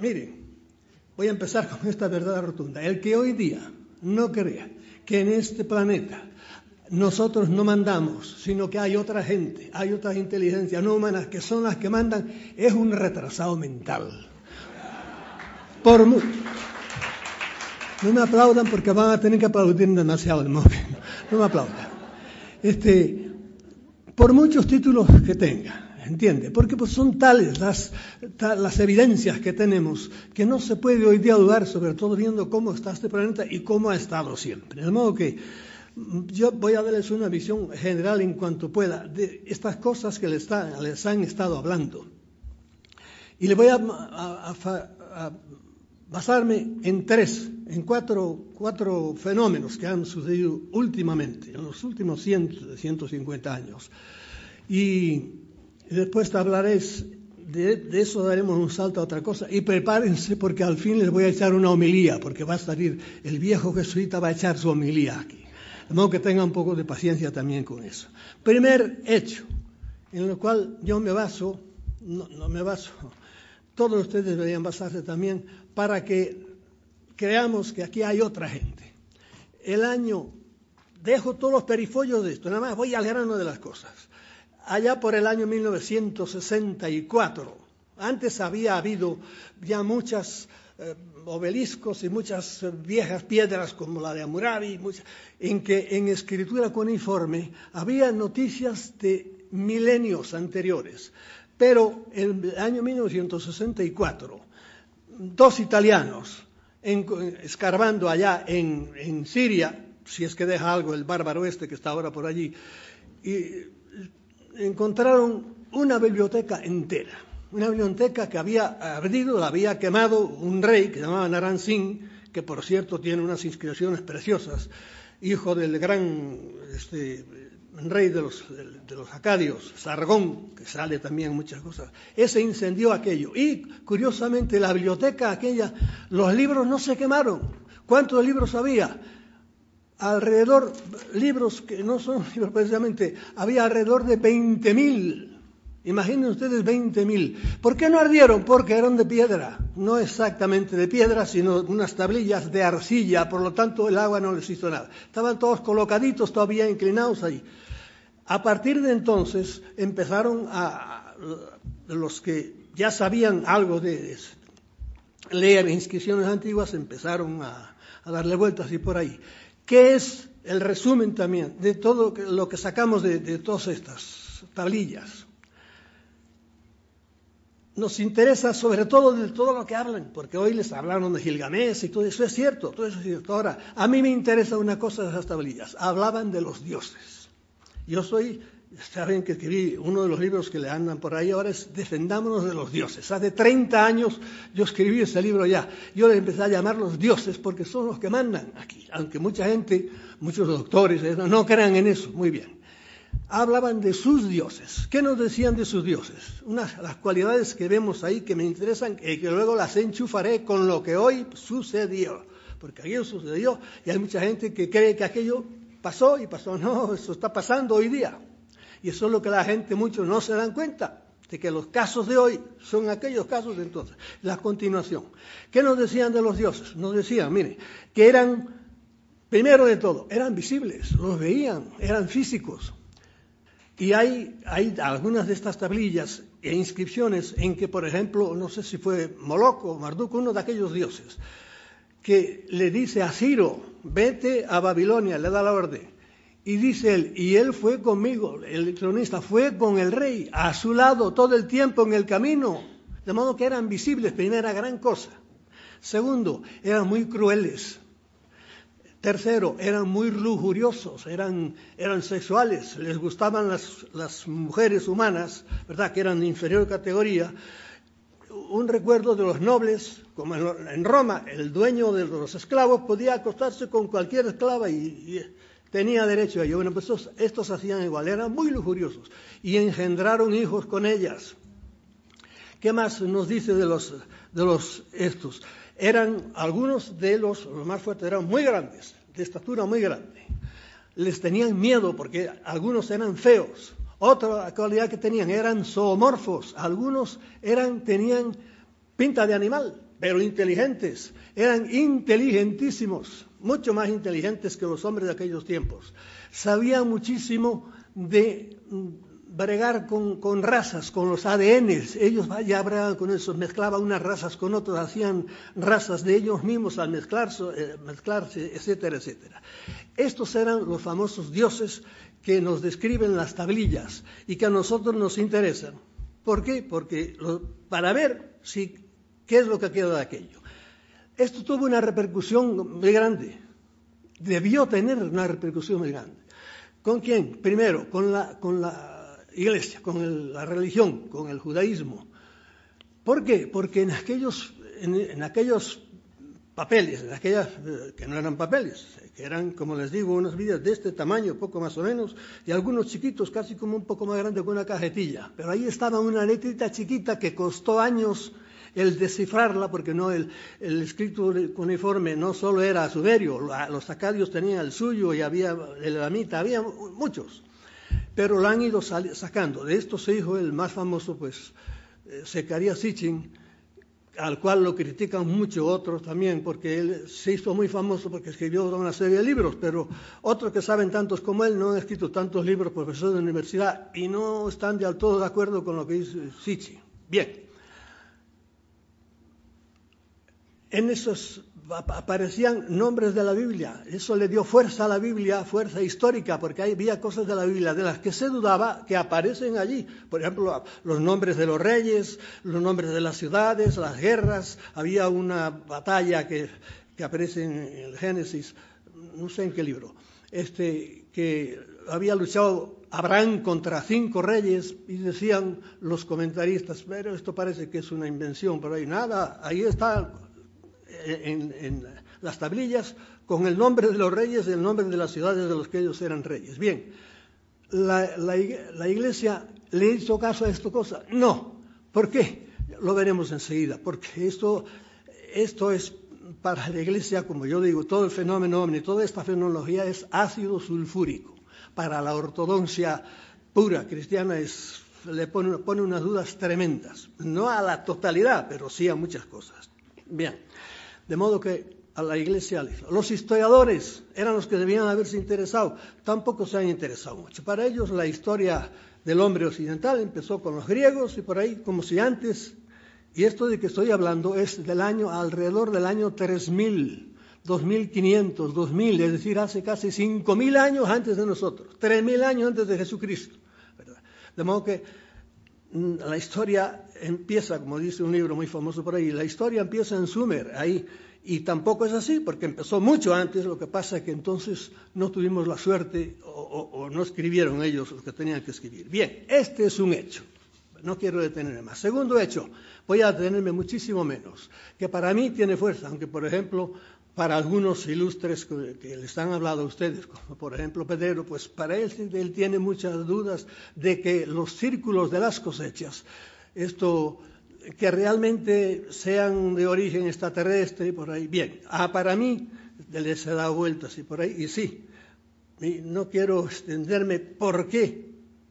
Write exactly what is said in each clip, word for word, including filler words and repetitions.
miren, voy a empezar con esta verdad rotunda. El que hoy día no crea que en este planeta nosotros no mandamos, sino que hay otra gente, hay otras inteligencias no humanas que son las que mandan, es un retrasado mental. Por mucho. No me aplaudan porque van a tener que aplaudir demasiado. No, no me aplaudan. Este, por muchos títulos que tenga, ¿entiende? Porque pues son tales las, tal, las evidencias que tenemos que no se puede hoy día dudar, sobre todo viendo cómo está este planeta y cómo ha estado siempre. De modo que yo voy a darles una visión general en cuanto pueda de estas cosas que les, está, les han estado hablando. Y le voy a, a, a, a basarme en tres, en cuatro, cuatro fenómenos que han sucedido últimamente, en los últimos ciento, ciento cincuenta años. Y después te hablaré de, de eso, daremos un salto a otra cosa. Y prepárense porque al fin les voy a echar una homilía, porque va a salir, el viejo jesuita va a echar su homilía aquí. De modo que tengan un poco de paciencia también con eso. Primer hecho, en el cual yo me baso, no, no me baso, todos ustedes deberían basarse también para que creamos que aquí hay otra gente. El año, dejo todos los perifollos de esto, nada más voy al grano de las cosas. Allá por el año mil novecientos sesenta y cuatro, antes había habido ya muchas eh, obeliscos y muchas viejas piedras como la de Hammurabi, muchas, en que en escritura cuneiforme había noticias de milenios anteriores. Pero en el año mil novecientos sesenta y cuatro, dos italianos, en, escarbando allá en, en Siria, si es que deja algo el bárbaro este que está ahora por allí, y encontraron una biblioteca entera. Una biblioteca que había ardido, la había quemado un rey que se llamaba Naram Sin, que por cierto tiene unas inscripciones preciosas, hijo del gran este, rey de los, de, de los acadios, Sargón, que sale también en muchas cosas. Ese incendió aquello. Y curiosamente la biblioteca aquella, los libros no se quemaron. ¿Cuántos libros había? Alrededor, libros que no son libros precisamente, había alrededor de veinte mil. Imaginen ustedes veinte mil. ¿Por qué no ardieron? Porque eran de piedra. No exactamente de piedra, sino unas tablillas de arcilla. Por lo tanto, el agua no les hizo nada. Estaban todos colocaditos, todavía inclinados ahí. A partir de entonces, empezaron a... Los que ya sabían algo de leer inscripciones antiguas, empezaron a, a darle vueltas y por ahí. ¿Qué es el resumen también de todo lo que sacamos de, de todas estas tablillas? Nos interesa sobre todo de todo lo que hablan, porque hoy les hablaron de Gilgamesh y todo eso es cierto, todo eso es cierto. Ahora, a mí me interesa una cosa de esas tablillas. Hablaban de los dioses. Yo soy, saben que escribí uno de los libros que le andan por ahí ahora es Defendámonos de los dioses. Hace treinta años yo escribí ese libro ya. Yo le empecé a llamar los dioses porque son los que mandan aquí. Aunque mucha gente, muchos doctores no crean en eso, muy bien. Hablaban de sus dioses. ¿Qué nos decían de sus dioses? Unas las cualidades que vemos ahí que me interesan y que luego las enchufaré con lo que hoy sucedió. Porque aquello sucedió y hay mucha gente que cree que aquello pasó y pasó. No, eso está pasando hoy día. Y eso es lo que la gente, muchos no se dan cuenta, de que los casos de hoy son aquellos casos de entonces. La continuación. ¿Qué nos decían de los dioses? Nos decían, mire, que eran, primero de todo, eran visibles, los veían, eran físicos. Y hay, hay algunas de estas tablillas e inscripciones en que, por ejemplo, no sé si fue Moloch o Marduk, uno de aquellos dioses, que le dice a Ciro, vete a Babilonia, le da la orden. Y dice él, y él fue conmigo, el cronista fue con el rey, a su lado todo el tiempo en el camino. De modo que eran visibles, primera gran cosa. Segundo, eran muy crueles. Tercero, eran muy lujuriosos, eran, eran sexuales, les gustaban las, las mujeres humanas, ¿verdad?, que eran de inferior categoría. Un recuerdo de los nobles, como en, en Roma, el dueño de los esclavos podía acostarse con cualquier esclava y, y tenía derecho a ello. Bueno, pues estos, estos hacían igual, eran muy lujuriosos y engendraron hijos con ellas. ¿Qué más nos dice de los, de los estos? Eran algunos de los, los más fuertes, eran muy grandes, de estatura muy grande. Les tenían miedo porque algunos eran feos. Otra cualidad que tenían, eran zoomorfos. Algunos eran, tenían pinta de animal, pero inteligentes, eran inteligentísimos, mucho más inteligentes que los hombres de aquellos tiempos. Sabían muchísimo de bregar con, con razas, con los A D Ns. Ellos ya bregaban con eso, mezclaban unas razas con otras, hacían razas de ellos mismos al mezclarse, eh, mezclarse, etcétera, etcétera. Estos eran los famosos dioses que nos describen las tablillas y que a nosotros nos interesan. ¿Por qué? Porque lo, para ver si, qué es lo que queda de aquello. Esto tuvo una repercusión muy grande. Debió tener una repercusión muy grande. ¿Con quién? Primero, con la, con la Iglesia, con el, la religión, con el judaísmo. ¿Por qué? Porque en aquellos, en, en aquellos papeles, en aquellas eh, que no eran papeles, que eran, como les digo, unas Biblias de este tamaño, poco más o menos, y algunos chiquitos, casi como un poco más grande que una cajetilla. Pero ahí estaba una letrita chiquita que costó años el descifrarla, porque no el, el escrito cuneiforme no solo era sumerio, los acadios tenían el suyo y había el elamita, había muchos, pero lo han ido sacando. De esto se dijo el más famoso, pues, eh, Zecarías Sitchin, al cual lo critican mucho otros también, porque él se hizo muy famoso porque escribió una serie de libros, pero otros que saben tantos como él no han escrito tantos libros, profesores de universidad, y no están del todo de acuerdo con lo que dice Sitchin. Bien. En esos aparecían nombres de la Biblia. Eso le dio fuerza a la Biblia, fuerza histórica, porque había cosas de la Biblia de las que se dudaba que aparecen allí. Por ejemplo, los nombres de los reyes, los nombres de las ciudades, las guerras. Había una batalla que, que aparece en el Génesis, no sé en qué libro, este, que había luchado Abraham contra cinco reyes y decían los comentaristas, pero esto parece que es una invención, pero hay nada, ahí está. En, en las tablillas con el nombre de los reyes y el nombre de las ciudades de los que ellos eran reyes. Bien, ¿la, la, la Iglesia le hizo caso a esta cosa? No. ¿Por qué? Lo veremos enseguida, porque esto, esto es para la Iglesia, como yo digo, todo el fenómeno ovni, toda esta fenomenología es ácido sulfúrico. Para la ortodoxia pura cristiana es, le pone, pone unas dudas tremendas, no a la totalidad, pero sí a muchas cosas. Bien. De modo que a la Iglesia, los historiadores eran los que debían haberse interesado, tampoco se han interesado mucho. Para ellos la historia del hombre occidental empezó con los griegos y por ahí, como si antes, y esto de que estoy hablando es del año, alrededor del año tres mil, dos mil quinientos, dos mil, es decir, hace casi cinco mil años antes de nosotros, tres mil años antes de Jesucristo, ¿verdad? De modo que la historia empieza, como dice un libro muy famoso por ahí, la historia empieza en Sumer, ahí, y tampoco es así, porque empezó mucho antes, lo que pasa es que entonces no tuvimos la suerte o, o, o no escribieron ellos lo que tenían que escribir. Bien, este es un hecho, no quiero detenerme más. Segundo hecho, voy a detenerme muchísimo menos, que para mí tiene fuerza, aunque por ejemplo para algunos ilustres que, que les han hablado a ustedes, como por ejemplo Pedrero, pues para él, él tiene muchas dudas de que los círculos de las cosechas, esto, que realmente sean de origen extraterrestre y por ahí. Bien, ah, para mí les he dado vueltas y por ahí, y sí, y no quiero extenderme por qué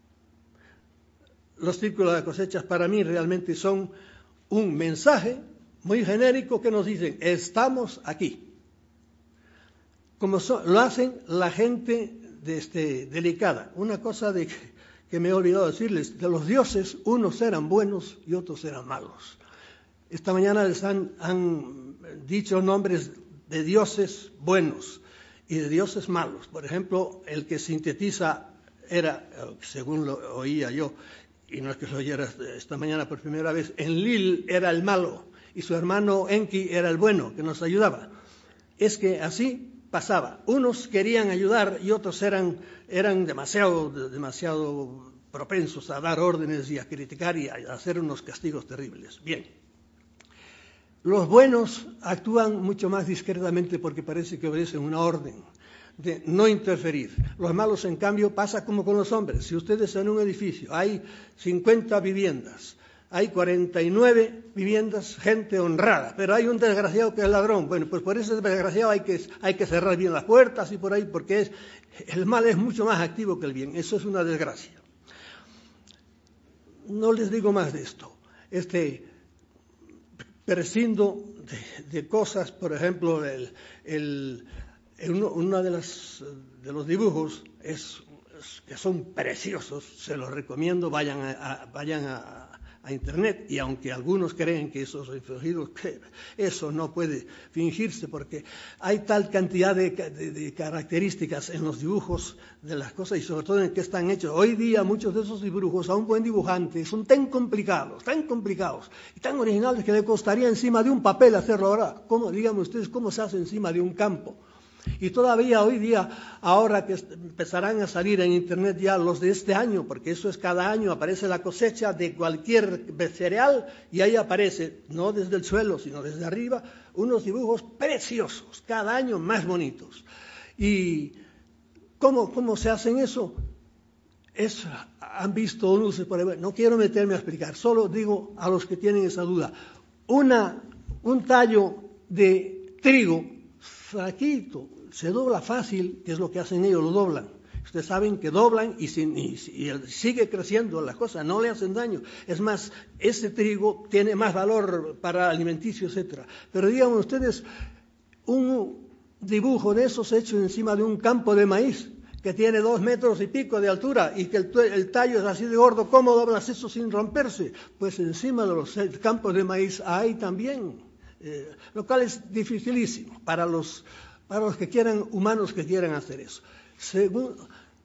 los círculos de las cosechas para mí realmente son un mensaje muy genérico que nos dicen, estamos aquí. Como so, lo hacen la gente de este, delicada. Una cosa de que, que me he olvidado decirles, de los dioses, unos eran buenos y otros eran malos. Esta mañana les han, han dicho nombres de dioses buenos y de dioses malos. Por ejemplo, el que sintetiza era, según lo oía yo, y no es que lo oyera esta mañana por primera vez, Enlil era el malo y su hermano Enki era el bueno, que nos ayudaba. Es que así pasaba. Unos querían ayudar y otros eran, eran demasiado, demasiado propensos a dar órdenes y a criticar y a hacer unos castigos terribles. Bien. Los buenos actúan mucho más discretamente porque parece que obedecen una orden de no interferir. Los malos, en cambio, pasa como con los hombres. Si ustedes en un edificio hay cincuenta viviendas, hay cuarenta y nueve viviendas, gente honrada, pero hay un desgraciado que es ladrón. Bueno, pues por ese desgraciado hay que, hay que cerrar bien las puertas y por ahí, porque es, el mal es mucho más activo que el bien. Eso es una desgracia. No les digo más de esto. Este, prescindo de, de cosas, por ejemplo, el, el, el uno, uno de, las, de los dibujos es, es que son preciosos, se los recomiendo, vayan a, a vayan a, a internet, y aunque algunos creen que esos son fingidos, que eso no puede fingirse, porque hay tal cantidad de, de, de características en los dibujos de las cosas, y sobre todo en qué están hechos. Hoy día muchos de esos dibujos a un buen dibujante son tan complicados, tan complicados y tan originales que le costaría encima de un papel hacerlo ahora. ¿Cómo, díganme ustedes, cómo se hace encima de un campo? Y todavía hoy día, ahora que empezarán a salir en internet ya los de este año, porque eso es cada año, aparece la cosecha de cualquier cereal y ahí aparece, no desde el suelo, sino desde arriba, unos dibujos preciosos, cada año más bonitos. ¿Y cómo, cómo se hacen eso? Es, han visto luces por ahí. No quiero meterme a explicar, solo digo a los que tienen esa duda. Una, un tallo de trigo flaquito, se dobla fácil, que es lo que hacen ellos, lo doblan. Ustedes saben que doblan y, sin, y, y sigue creciendo la cosa, no le hacen daño. Es más, ese trigo tiene más valor para alimenticio, etcétera. Pero digan ustedes, un dibujo de esos hecho encima de un campo de maíz, que tiene dos metros y pico de altura y que el, el tallo es así de gordo, ¿cómo doblas eso sin romperse? Pues encima de los campos de maíz hay también. Eh, lo cual es dificilísimo para los, para los que quieran, humanos que quieran hacer eso. Según,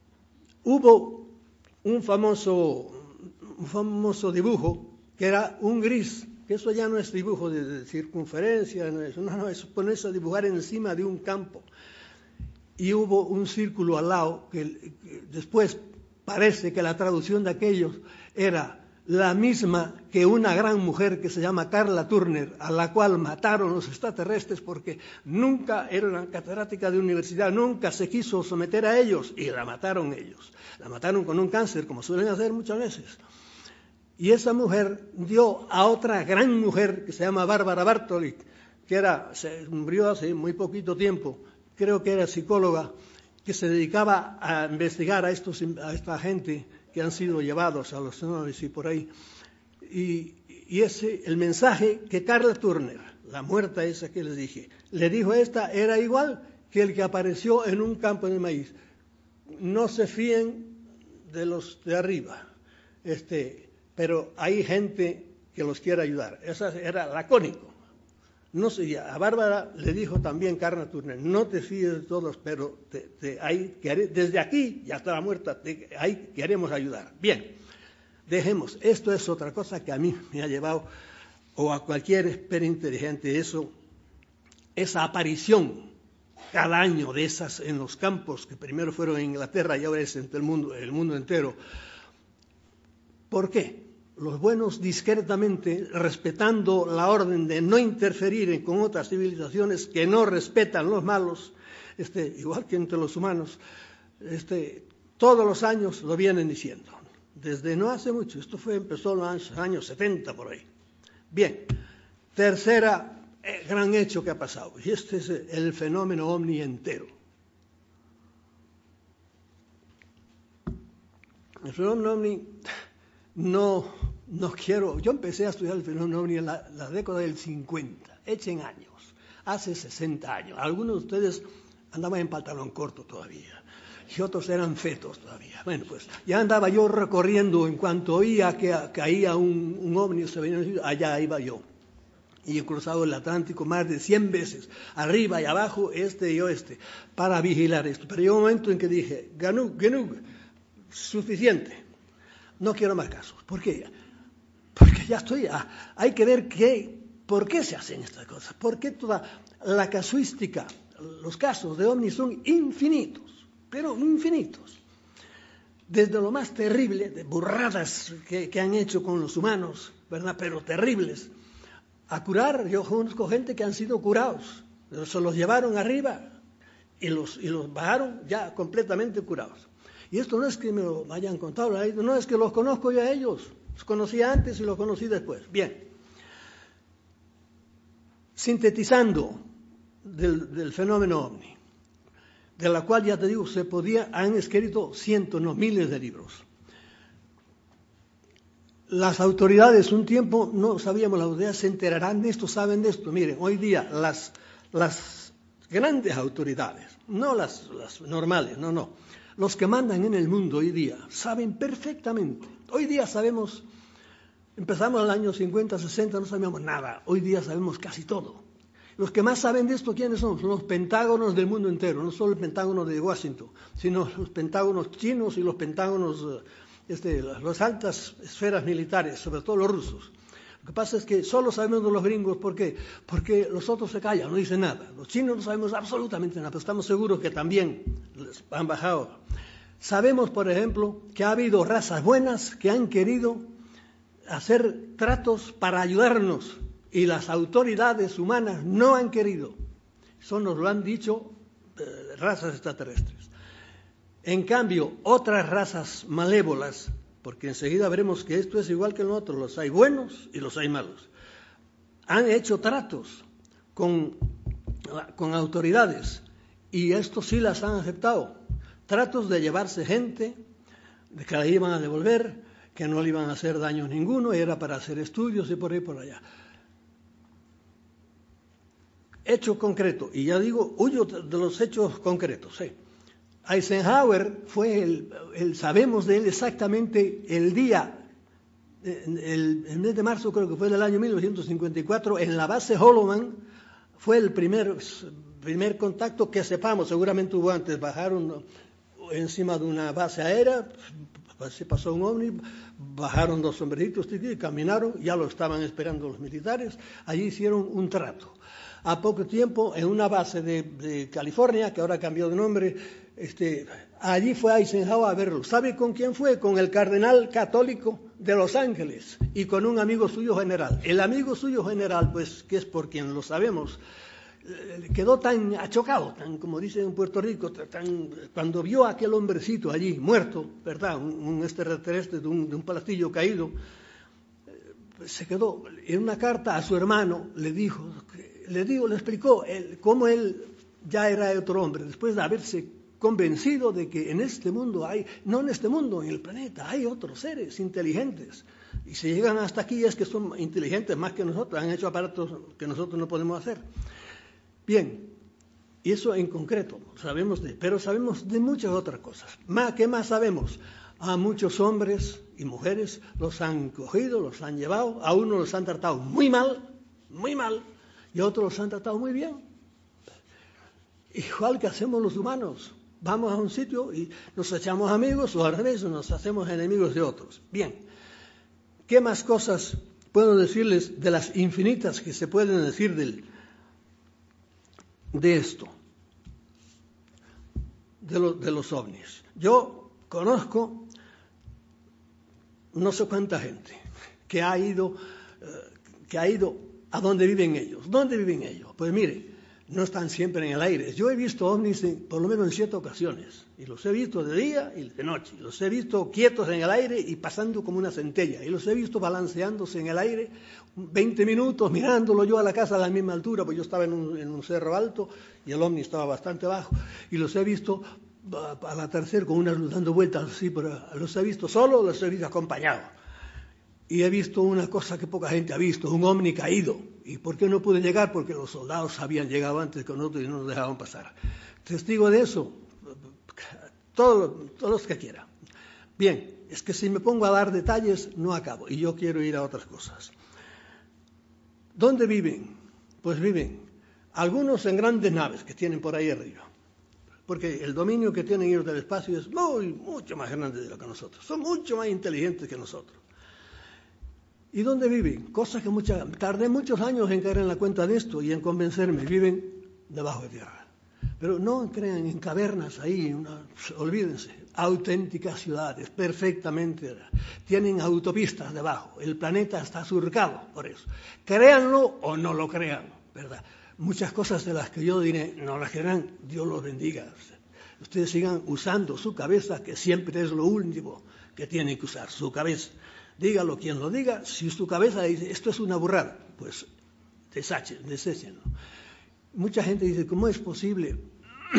hubo un famoso, un famoso dibujo que era un gris, que eso ya no es dibujo de, de circunferencia, no, es, no, no, es ponerse a dibujar encima de un campo. Y hubo un círculo al lado, que, que después parece que la traducción de aquellos era la misma que una gran mujer que se llama Carla Turner, a la cual mataron los extraterrestres porque nunca era una catedrática de universidad, nunca se quiso someter a ellos y la mataron ellos. La mataron con un cáncer, como suelen hacer muchas veces. Y esa mujer dio a otra gran mujer que se llama Bárbara Bartoli, que era, se murió hace muy poquito tiempo, creo que era psicóloga, que se dedicaba a investigar a, estos, a esta gente que han sido llevados a los cenotes y por ahí. Y, y ese, el mensaje que Carla Turner, la muerta esa que les dije, le dijo a esta, era igual que el que apareció en un campo de maíz. No se fíen de los de arriba, este, pero hay gente que los quiere ayudar. Esa era lacónico. No sé, a Bárbara le dijo también Carla Turner, no te fíes de todos, pero te, te, hay, desde aquí, ya estaba muerta, te, ahí queremos ayudar. Bien, dejemos, esto es otra cosa que a mí me ha llevado, o a cualquier espera inteligente, eso, esa aparición cada año de esas en los campos, que primero fueron en Inglaterra y ahora es entre el mundo, el mundo entero. ¿Por qué? Los buenos discretamente, respetando la orden de no interferir con otras civilizaciones que no respetan los malos, este, igual que entre los humanos, este, todos los años lo vienen diciendo. Desde no hace mucho, esto fue empezó en los años setenta por ahí. Bien, tercera eh, gran hecho que ha pasado, y este es el fenómeno ovni entero. El fenómeno ovni no, no quiero, yo empecé a estudiar el fenómeno ovni en la, la década del cincuenta, echen años, hace sesenta años. Algunos de ustedes andaban en pantalón corto todavía, y otros eran fetos todavía. Bueno, pues ya andaba yo recorriendo, en cuanto oía que caía un, un ovni, se venía, allá iba yo. Y he cruzado el Atlántico más de cien veces, arriba y abajo, este y oeste, para vigilar esto. Pero llegó un momento en que dije, Ganug, Ganug, suficiente. No quiero más casos. ¿Por qué? Porque ya estoy, ah, hay que ver qué, por qué se hacen estas cosas, por qué toda la casuística, los casos de ovnis son infinitos, pero infinitos. Desde lo más terrible, de burradas que, que han hecho con los humanos, ¿verdad? Pero terribles, a curar. Yo conozco gente que han sido curados, se los llevaron arriba y los, y los bajaron ya completamente curados. Y esto no es que me lo hayan contado, no es que los conozco yo a ellos, los conocí antes y los conocí después. Bien, sintetizando del, del fenómeno ovni, de la cual ya te digo, se podía, han escrito cientos, no miles de libros. las autoridades un tiempo no sabíamos, las autoridades se enterarán de esto, saben de esto. Miren, hoy día las, las grandes autoridades, no las, las normales, no, no, los que mandan en el mundo hoy día saben perfectamente. Hoy día sabemos, empezamos en el año cincuenta, sesenta, no sabíamos nada, hoy día sabemos casi todo. Los que más saben de esto, ¿quiénes son? Son los pentágonos del mundo entero, no solo el pentágono de Washington, sino los pentágonos chinos y los pentágonos, este, las altas esferas militares, sobre todo los rusos. Lo que pasa es que solo sabemos de los gringos, ¿por qué? Porque los otros se callan, no dicen nada. Los chinos no sabemos absolutamente nada, pero estamos seguros que también les han bajado. Sabemos, por ejemplo, que ha habido razas buenas que han querido hacer tratos para ayudarnos, y las autoridades humanas no han querido. Eso nos lo han dicho eh, razas extraterrestres. En cambio, otras razas malévolas, porque enseguida veremos que esto es igual que en lo otro, los hay buenos y los hay malos, han hecho tratos con, con autoridades y estos sí las han aceptado. Tratos de llevarse gente, de que la iban a devolver, que no le iban a hacer daño ninguno, y era para hacer estudios y por ahí por allá. Hecho concreto, y ya digo, huyo de los hechos concretos. ¿eh? Eisenhower fue el, el, sabemos de él exactamente el día, el, el mes de marzo creo que fue del año mil novecientos cincuenta y cuatro, en la base Holloman, fue el primer, primer contacto que sepamos, seguramente hubo antes, bajaron encima de una base aérea, se pasó un ovni, bajaron dos sombreritos y caminaron, ya lo estaban esperando los militares, allí hicieron un trato. A poco tiempo, en una base de, de California, que ahora cambió de nombre, este, allí fue Eisenhower a verlo. ¿Sabe con quién fue? Con el cardenal católico de Los Ángeles y con un amigo suyo general. El amigo suyo general, pues, que es por quien lo sabemos, quedó tan achocado, tan, como dicen en Puerto Rico, tan, cuando vio a aquel hombrecito allí, muerto, ¿verdad? Un, un extraterrestre de un, de un platillo caído, se quedó. En una carta a su hermano le dijo... Le digo, le explicó él, cómo él ya era otro hombre, después de haberse convencido de que en este mundo hay, no en este mundo, en el planeta, hay otros seres inteligentes. Y si llegan hasta aquí es que son inteligentes más que nosotros, han hecho aparatos que nosotros no podemos hacer. Bien, y eso en concreto, sabemos de, pero sabemos de muchas otras cosas. Más, ¿qué más sabemos? A muchos hombres y mujeres los han cogido, los han llevado, a unos los han tratado muy mal, muy mal, y otros los han tratado muy bien. Igual que hacemos los humanos. Vamos a un sitio y nos echamos amigos, o al revés, nos hacemos enemigos de otros. Bien, ¿qué más cosas puedo decirles de las infinitas que se pueden decir del, de esto? De, lo, de los ovnis. Yo conozco no sé cuánta gente que ha ido, eh, que ha ido a donde viven ellos. ¿Dónde viven ellos? Pues mire, no están siempre en el aire. Yo he visto ovnis en, por lo menos en siete ocasiones, y los he visto de día y de noche. Los he visto quietos en el aire y pasando como una centella, y los he visto balanceándose en el aire veinte minutos, mirándolo yo a la casa a la misma altura, pues yo estaba en un, en un cerro alto y el ovni estaba bastante bajo, y los he visto al atardecer con una luz dando vueltas así, pero los he visto solo, los he visto acompañados. Y he visto una cosa que poca gente ha visto, un ovni caído. ¿Y por qué no pude llegar? Porque los soldados habían llegado antes que nosotros y no nos dejaban pasar. Testigo de eso, todos, todos los que quieran. Bien, es que si me pongo a dar detalles no acabo, y yo quiero ir a otras cosas. ¿Dónde viven? Pues viven algunos en grandes naves que tienen por ahí arriba, porque el dominio que tienen ellos del espacio es muy, mucho más grande de lo que nosotros. Son mucho más inteligentes que nosotros. ¿Y dónde viven? Cosas que mucha, tardé muchos años en caer en la cuenta de esto y en convencerme. Viven debajo de tierra. Pero no crean en cavernas ahí, una, olvídense. Auténticas ciudades, perfectamente. Tienen autopistas debajo. El planeta está surcado por eso. Créanlo o no lo crean, ¿verdad? Muchas cosas de las que yo diré, no las crean, Dios los bendiga. Ustedes sigan usando su cabeza, que siempre es lo último que tienen que usar, su cabeza. Dígalo quien lo diga, si su cabeza dice, esto es una burrada, pues deséchenlo. Mucha gente dice, ¿cómo es posible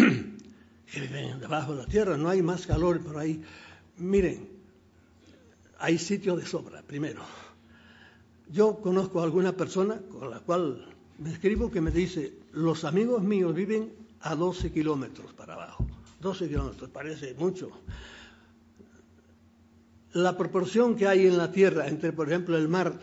que viven debajo de la tierra? No hay más calor por ahí. Miren, hay sitio de sobra, primero. Yo conozco a alguna persona con la cual me escribo que me dice, los amigos míos viven a doce kilómetros para abajo. doce kilómetros, parece mucho. La proporción que hay en la tierra entre, por ejemplo, el mar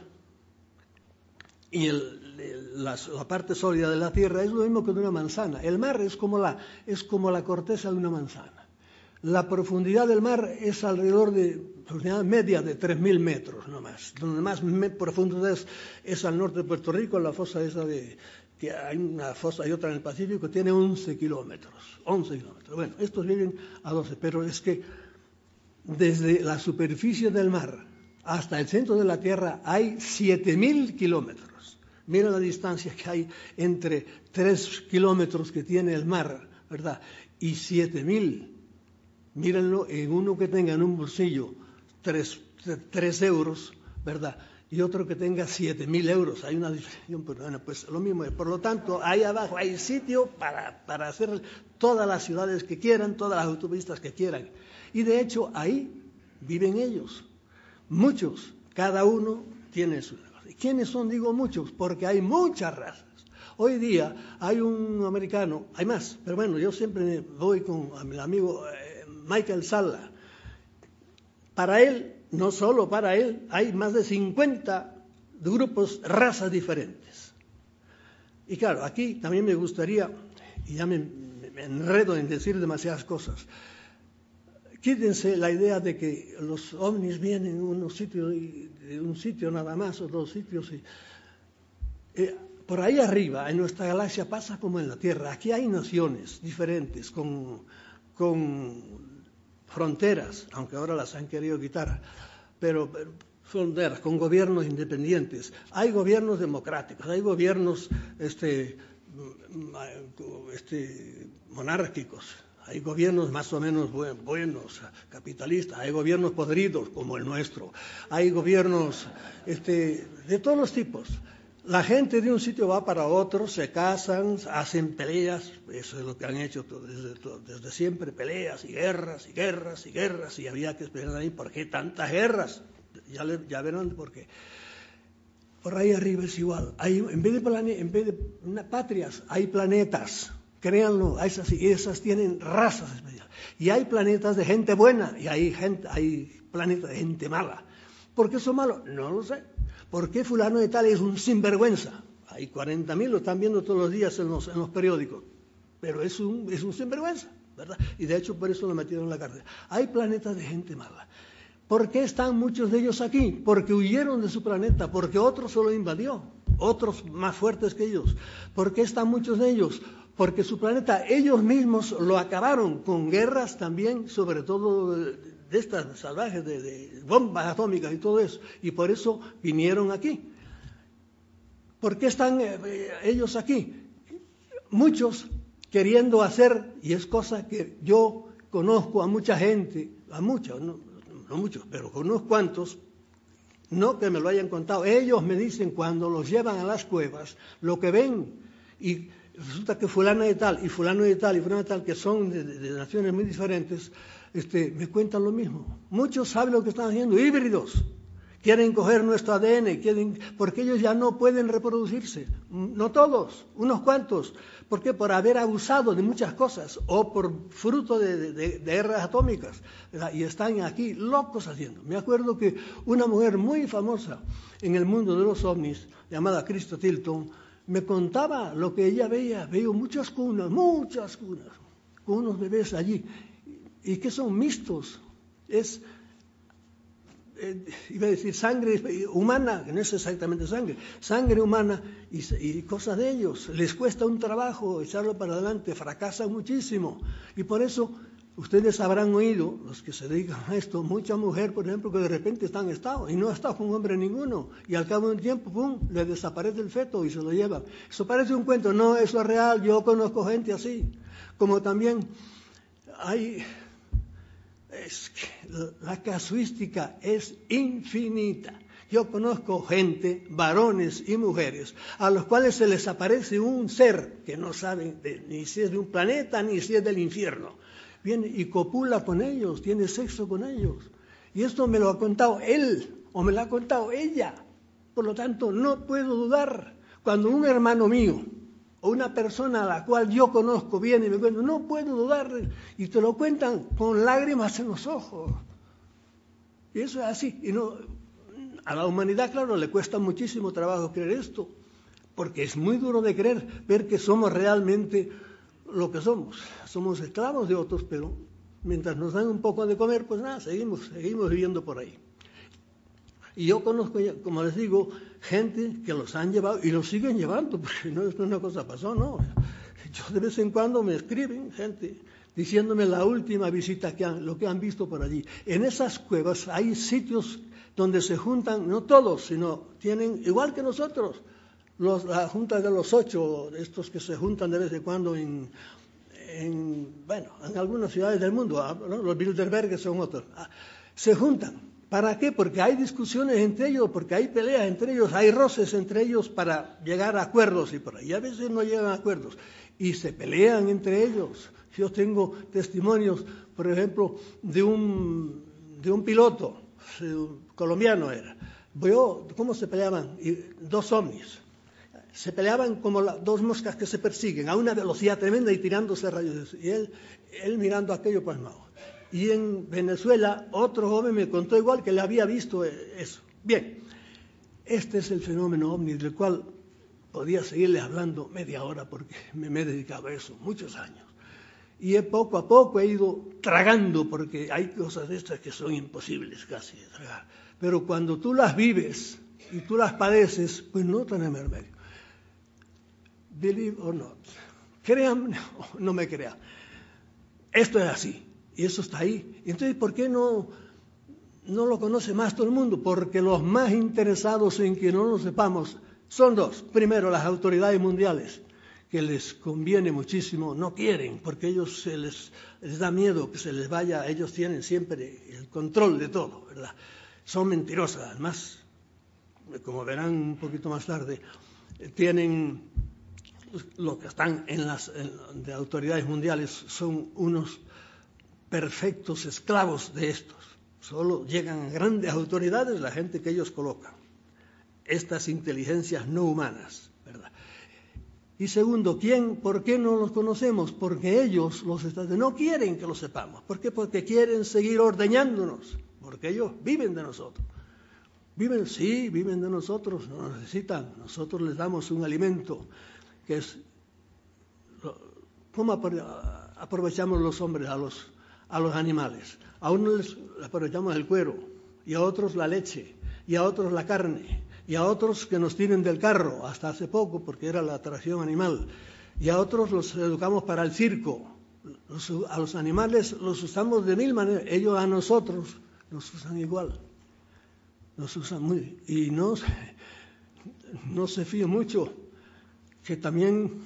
y el, el, la, la parte sólida de la tierra es lo mismo que de una manzana. El mar es como la, es como la corteza de una manzana. La profundidad del mar es alrededor de, profundidad media de tres mil metros, no más. Donde más me, profundo es, es al norte de Puerto Rico, la fosa esa de, que hay una fosa y otra en el Pacífico, tiene once kilómetros. once kilómetros. Bueno, estos viven a doce, pero es que desde la superficie del mar hasta el centro de la Tierra hay siete mil kilómetros. Mira la distancia que hay entre tres kilómetros que tiene el mar, ¿verdad? Y siete mil. Mírenlo en uno que tenga en un bolsillo tres, tres euros, ¿verdad? Y otro que tenga siete mil euros. Hay una diferencia, pero bueno, pues lo mismo es. Por lo tanto, ahí abajo hay sitio para, para hacer todas las ciudades que quieran, todas las autopistas que quieran. Y de hecho, ahí viven ellos. Muchos, cada uno tiene su negocio. ¿Quiénes son? Digo muchos, porque hay muchas razas. Hoy día hay un americano, hay más, pero bueno, yo siempre voy con mi amigo eh, Michael Salla. Para él, no solo para él, hay más de cincuenta grupos, razas diferentes. Y claro, aquí también me gustaría, y ya me, me enredo en decir demasiadas cosas, quítense la idea de que los ovnis vienen de un sitio, de un sitio nada más, o dos sitios. Y, eh, por ahí arriba, en nuestra galaxia, pasa como en la Tierra. Aquí hay naciones diferentes, con, con fronteras, aunque ahora las han querido quitar, pero, pero fronteras, con gobiernos independientes. Hay gobiernos democráticos, hay gobiernos este, este, monárquicos. Hay gobiernos más o menos buenos, capitalistas, hay gobiernos podridos como el nuestro, hay gobiernos este, de todos los tipos. La gente de un sitio va para otro, se casan, hacen peleas, eso es lo que han hecho desde, desde siempre, peleas y guerras y guerras y guerras, y había que esperar ahí, ¿por qué tantas guerras? Ya, le, ya verán por qué. Por ahí arriba es igual, hay, en vez de, plane, en vez de una, patrias, hay planetas. Créanlo, esas, esas tienen razas especiales. Y hay planetas de gente buena y hay, gente, hay planetas de gente mala. ¿Por qué son malos? No lo sé. ¿Por qué fulano de tal es un sinvergüenza? Hay cuarenta mil, lo están viendo todos los días en los, en los periódicos. Pero es un, es un sinvergüenza, ¿verdad? Y de hecho por eso lo metieron en la cárcel. Hay planetas de gente mala. ¿Por qué están muchos de ellos aquí? Porque huyeron de su planeta, porque otro se lo invadió, otros más fuertes que ellos. ¿Por qué están muchos de ellos? Porque su planeta, ellos mismos lo acabaron con guerras también, sobre todo de estas salvajes, de, de bombas atómicas y todo eso, y por eso vinieron aquí. ¿Por qué están eh, ellos aquí? Muchos queriendo hacer, y es cosa que yo conozco a mucha gente, a muchos, no, no muchos, pero con unos cuantos, no que me lo hayan contado, ellos me dicen cuando los llevan a las cuevas, lo que ven, y resulta que fulano de tal, y fulano de tal, y fulano de tal, que son de, de, de naciones muy diferentes, este, me cuentan lo mismo. Muchos saben lo que están haciendo, híbridos. Quieren coger nuestro A D N, quieren, porque ellos ya no pueden reproducirse. No todos, unos cuantos. ¿Por qué? Por haber abusado de muchas cosas, o por fruto de, de, de, de guerras atómicas. ¿Verdad? Y están aquí locos haciendo. Me acuerdo que una mujer muy famosa en el mundo de los ovnis, llamada Krista Tilton, me contaba lo que ella veía. Veo muchas cunas, muchas cunas, con unos bebés allí, y que son mixtos. Es, eh, iba a decir, sangre humana, que no es exactamente sangre, sangre humana y, y cosas de ellos. Les cuesta un trabajo echarlo para adelante, fracasan muchísimo. Y por eso, ustedes habrán oído, los que se dedican a esto, mucha mujer, por ejemplo, que de repente está en estado y no ha estado con hombre ninguno, y al cabo de un tiempo, pum, le desaparece el feto y se lo llevan. Eso parece un cuento, no, eso es real, yo conozco gente así. Como también hay, es que la casuística es infinita. Yo conozco gente, varones y mujeres, a los cuales se les aparece un ser que no saben de, ni si es de un planeta ni si es del infierno. Viene y copula con ellos, tiene sexo con ellos. Y esto me lo ha contado él o me lo ha contado ella. Por lo tanto, no puedo dudar. Cuando un hermano mío o una persona a la cual yo conozco viene y me cuenta, no puedo dudar. Y te lo cuentan con lágrimas en los ojos. Y eso es así. Y no, a la humanidad, claro, le cuesta muchísimo trabajo creer esto. Porque es muy duro de creer, ver que somos realmente lo que somos. Somos esclavos de otros, pero mientras nos dan un poco de comer, pues nada, seguimos, seguimos viviendo por ahí. Y yo conozco, como les digo, gente que los han llevado y los siguen llevando, porque no es una cosa pasó, no. Yo de vez en cuando me escriben gente diciéndome la última visita que han, lo que han visto por allí. En esas cuevas hay sitios donde se juntan, no todos, sino tienen, igual que nosotros, Los, la junta de los ocho, estos que se juntan de vez en cuando en, en, bueno, en algunas ciudades del mundo, ¿no? Los Bilderberg son otros, se juntan. ¿Para qué? Porque hay discusiones entre ellos, porque hay peleas entre ellos, hay roces entre ellos para llegar a acuerdos y por ahí a veces no llegan a acuerdos y se pelean entre ellos. Yo tengo testimonios, por ejemplo, de un, de un piloto, colombiano era, veo cómo se peleaban, y dos ovnis. Se peleaban como la, dos moscas que se persiguen a una velocidad tremenda y tirándose rayos. Y él, él mirando aquello pasmado. Y en Venezuela otro joven me contó igual que le había visto eso. Bien, este es el fenómeno ovni del cual podía seguirles hablando media hora porque me, me he dedicado a eso muchos años. Y he, poco a poco he ido tragando porque hay cosas de estas que son imposibles casi de tragar. Pero cuando tú las vives y tú las padeces, pues no tenemos remedio. Believe or not. Crean o no me crean. Esto es así. Y eso está ahí. Entonces, ¿por qué no, no lo conoce más todo el mundo? Porque los más interesados en que no lo sepamos son dos. Primero, las autoridades mundiales, que les conviene muchísimo, no quieren, porque ellos se les, les da miedo que se les vaya. Ellos tienen siempre el control de todo, ¿verdad? Son mentirosas. Además, como verán un poquito más tarde, tienen... Los que están en las en, de autoridades mundiales son unos perfectos esclavos de estos. Solo llegan a grandes autoridades la gente que ellos colocan. Estas inteligencias no humanas, ¿verdad? Y segundo, ¿quién, ¿por qué no los conocemos? Porque ellos, los estados, no quieren que lo sepamos. ¿Por qué? Porque quieren seguir ordeñándonos. Porque ellos viven de nosotros. Viven, sí, viven de nosotros, nos necesitan. Nosotros les damos un alimento que es, ¿cómo aprovechamos los hombres a los, a los animales? A unos les aprovechamos el cuero, y a otros la leche, y a otros la carne, y a otros que nos tienen del carro, hasta hace poco, porque era la atracción animal, y a otros los educamos para el circo. Los, a los animales los usamos de mil maneras, ellos a nosotros nos usan igual, nos usan muy, y no, no se fíe mucho, que también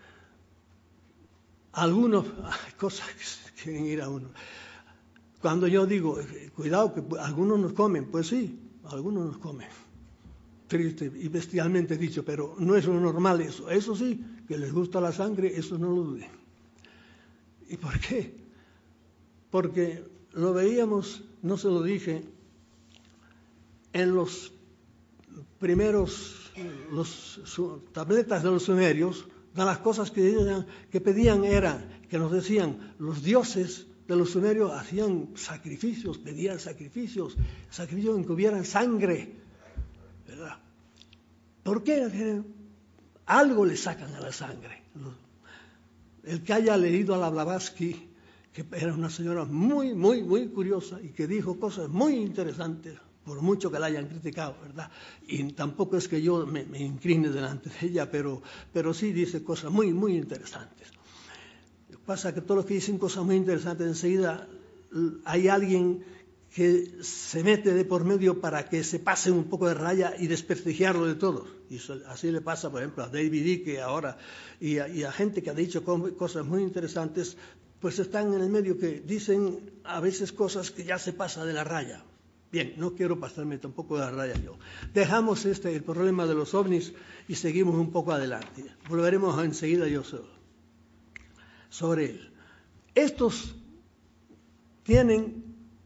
algunos, hay cosas que quieren ir a uno. Cuando yo digo, cuidado, que algunos nos comen, pues sí, algunos nos comen. Triste y bestialmente dicho, pero no es lo normal eso. Eso sí, que les gusta la sangre, eso no lo duden. ¿Y por qué? Porque lo veíamos, no se lo dije, en los primeros... Los su, tabletas de los sumerios, de las cosas que, ellos, que pedían eran, que nos decían, los dioses de los sumerios hacían sacrificios, pedían sacrificios, sacrificios en que hubieran sangre, ¿verdad? ¿Por qué? Algo le sacan a la sangre. El que haya leído a la Blavatsky, que era una señora muy, muy, muy curiosa y que dijo cosas muy interesantes, por mucho que la hayan criticado, ¿verdad? Y tampoco es que yo me, me incline delante de ella, pero, pero sí dice cosas muy, muy interesantes. Lo que pasa es que todos los que dicen cosas muy interesantes, enseguida hay alguien que se mete de por medio para que se pase un poco de raya y desprestigiarlo de todos. Y eso, así le pasa, por ejemplo, a David Icke ahora, y a, y a gente que ha dicho cosas muy interesantes, pues están en el medio que dicen a veces cosas que ya se pasa de la raya. Bien, no quiero pasarme tampoco de la raya yo. Dejamos este, el problema de los ovnis y seguimos un poco adelante. Volveremos enseguida yo solo sobre él. Estos tienen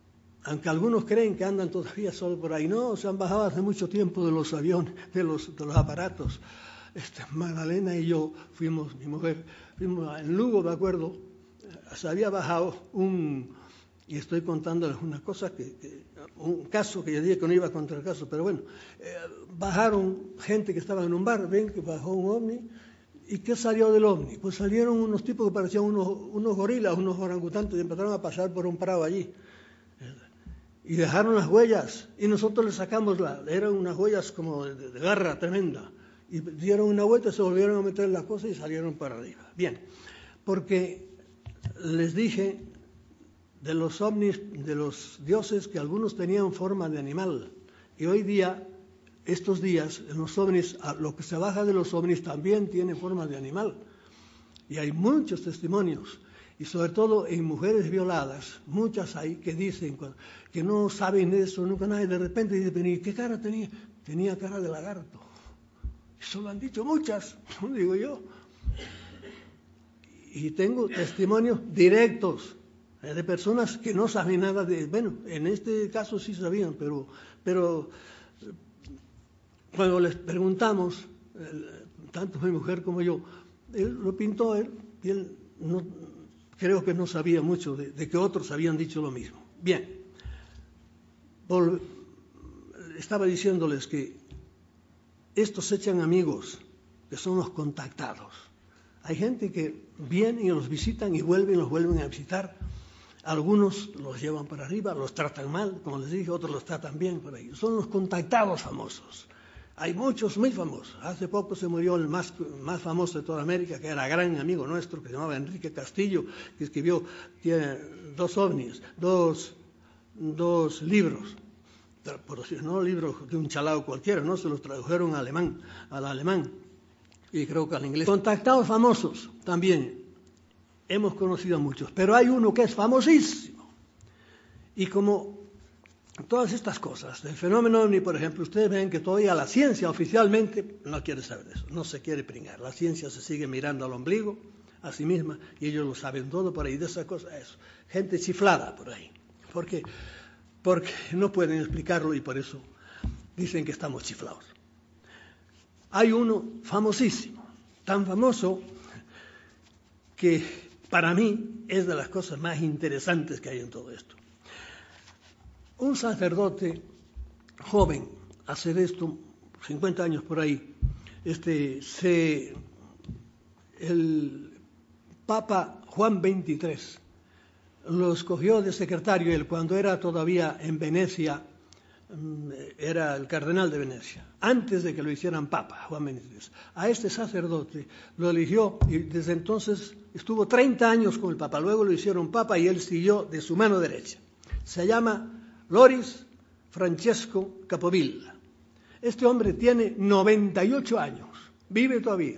aunque algunos creen que andan todavía solo por ahí, no, se han bajado hace mucho tiempo de los aviones, de los, de los aparatos. Este, Magdalena y yo fuimos, mi mujer, fuimos en Lugo, me acuerdo, se había bajado un, y estoy contándoles una cosa, que, que un caso que yo dije que no iba a contar el caso, pero bueno, eh, bajaron gente que estaba en un bar, ven que bajó un ovni. ¿Y qué salió del ovni? Pues salieron unos tipos que parecían unos, unos gorilas, unos orangutantes, y empezaron a pasar por un prado allí. Y dejaron las huellas, y nosotros les sacamos, la, eran unas huellas como de, de garra tremenda. Y dieron una vuelta, se volvieron a meter las cosas y salieron para arriba. Bien, porque les dije de los ovnis, de los dioses, que algunos tenían forma de animal. Y hoy día, estos días, en los ovnis, lo que se baja de los ovnis también tiene forma de animal. Y hay muchos testimonios, y sobre todo en mujeres violadas, muchas hay que dicen que no saben eso, nunca nadie, de repente dicen, ¿y qué cara tenía? Tenía cara de lagarto. Eso lo han dicho muchas, no digo yo. Y tengo testimonios directos de personas que no saben nada de... Bueno, en este caso sí sabían, pero, pero cuando les preguntamos, tanto mi mujer como yo, él lo pintó él, y él no, creo que no sabía mucho de, de que otros habían dicho lo mismo. Bien, Vol, estaba diciéndoles que estos se echan amigos, que son los contactados. Hay gente que viene y los visitan y vuelven, los vuelven a visitar. Algunos los llevan para arriba, los tratan mal, como les dije, otros los tratan bien por ahí. Son los contactados famosos. Hay muchos muy famosos. Hace poco se murió el más, más famoso de toda América, que era gran amigo nuestro, que se llamaba Enrique Castillo, que escribió, tiene dos ovnis, dos, dos libros. Por decir, no libros de un chalao cualquiera, no, se los tradujeron al alemán, al alemán, y creo que al inglés. Contactados famosos también. Hemos conocido muchos, pero hay uno que es famosísimo. Y como todas estas cosas, del fenómeno ovni, por ejemplo, ustedes ven que todavía la ciencia oficialmente no quiere saber de eso, no se quiere pringar. La ciencia se sigue mirando al ombligo, a sí misma, y ellos lo saben todo por ahí, de esas cosas, eso. Gente chiflada por ahí. ¿Por qué? Porque no pueden explicarlo y por eso dicen que estamos chiflados. Hay uno famosísimo, tan famoso que para mí es de las cosas más interesantes que hay en todo esto. Un sacerdote joven, hace de esto cincuenta años por ahí, este, se, el Papa Juan veintitrés lo escogió de secretario, él cuando era todavía en Venecia, era el cardenal de Venecia, antes de que lo hicieran Papa, Juan veintitrés. A este sacerdote lo eligió y desde entonces estuvo treinta años con el Papa, luego lo hicieron Papa y él siguió de su mano derecha. Se llama Loris Francesco Capovilla. Este hombre tiene noventa y ocho años, vive todavía.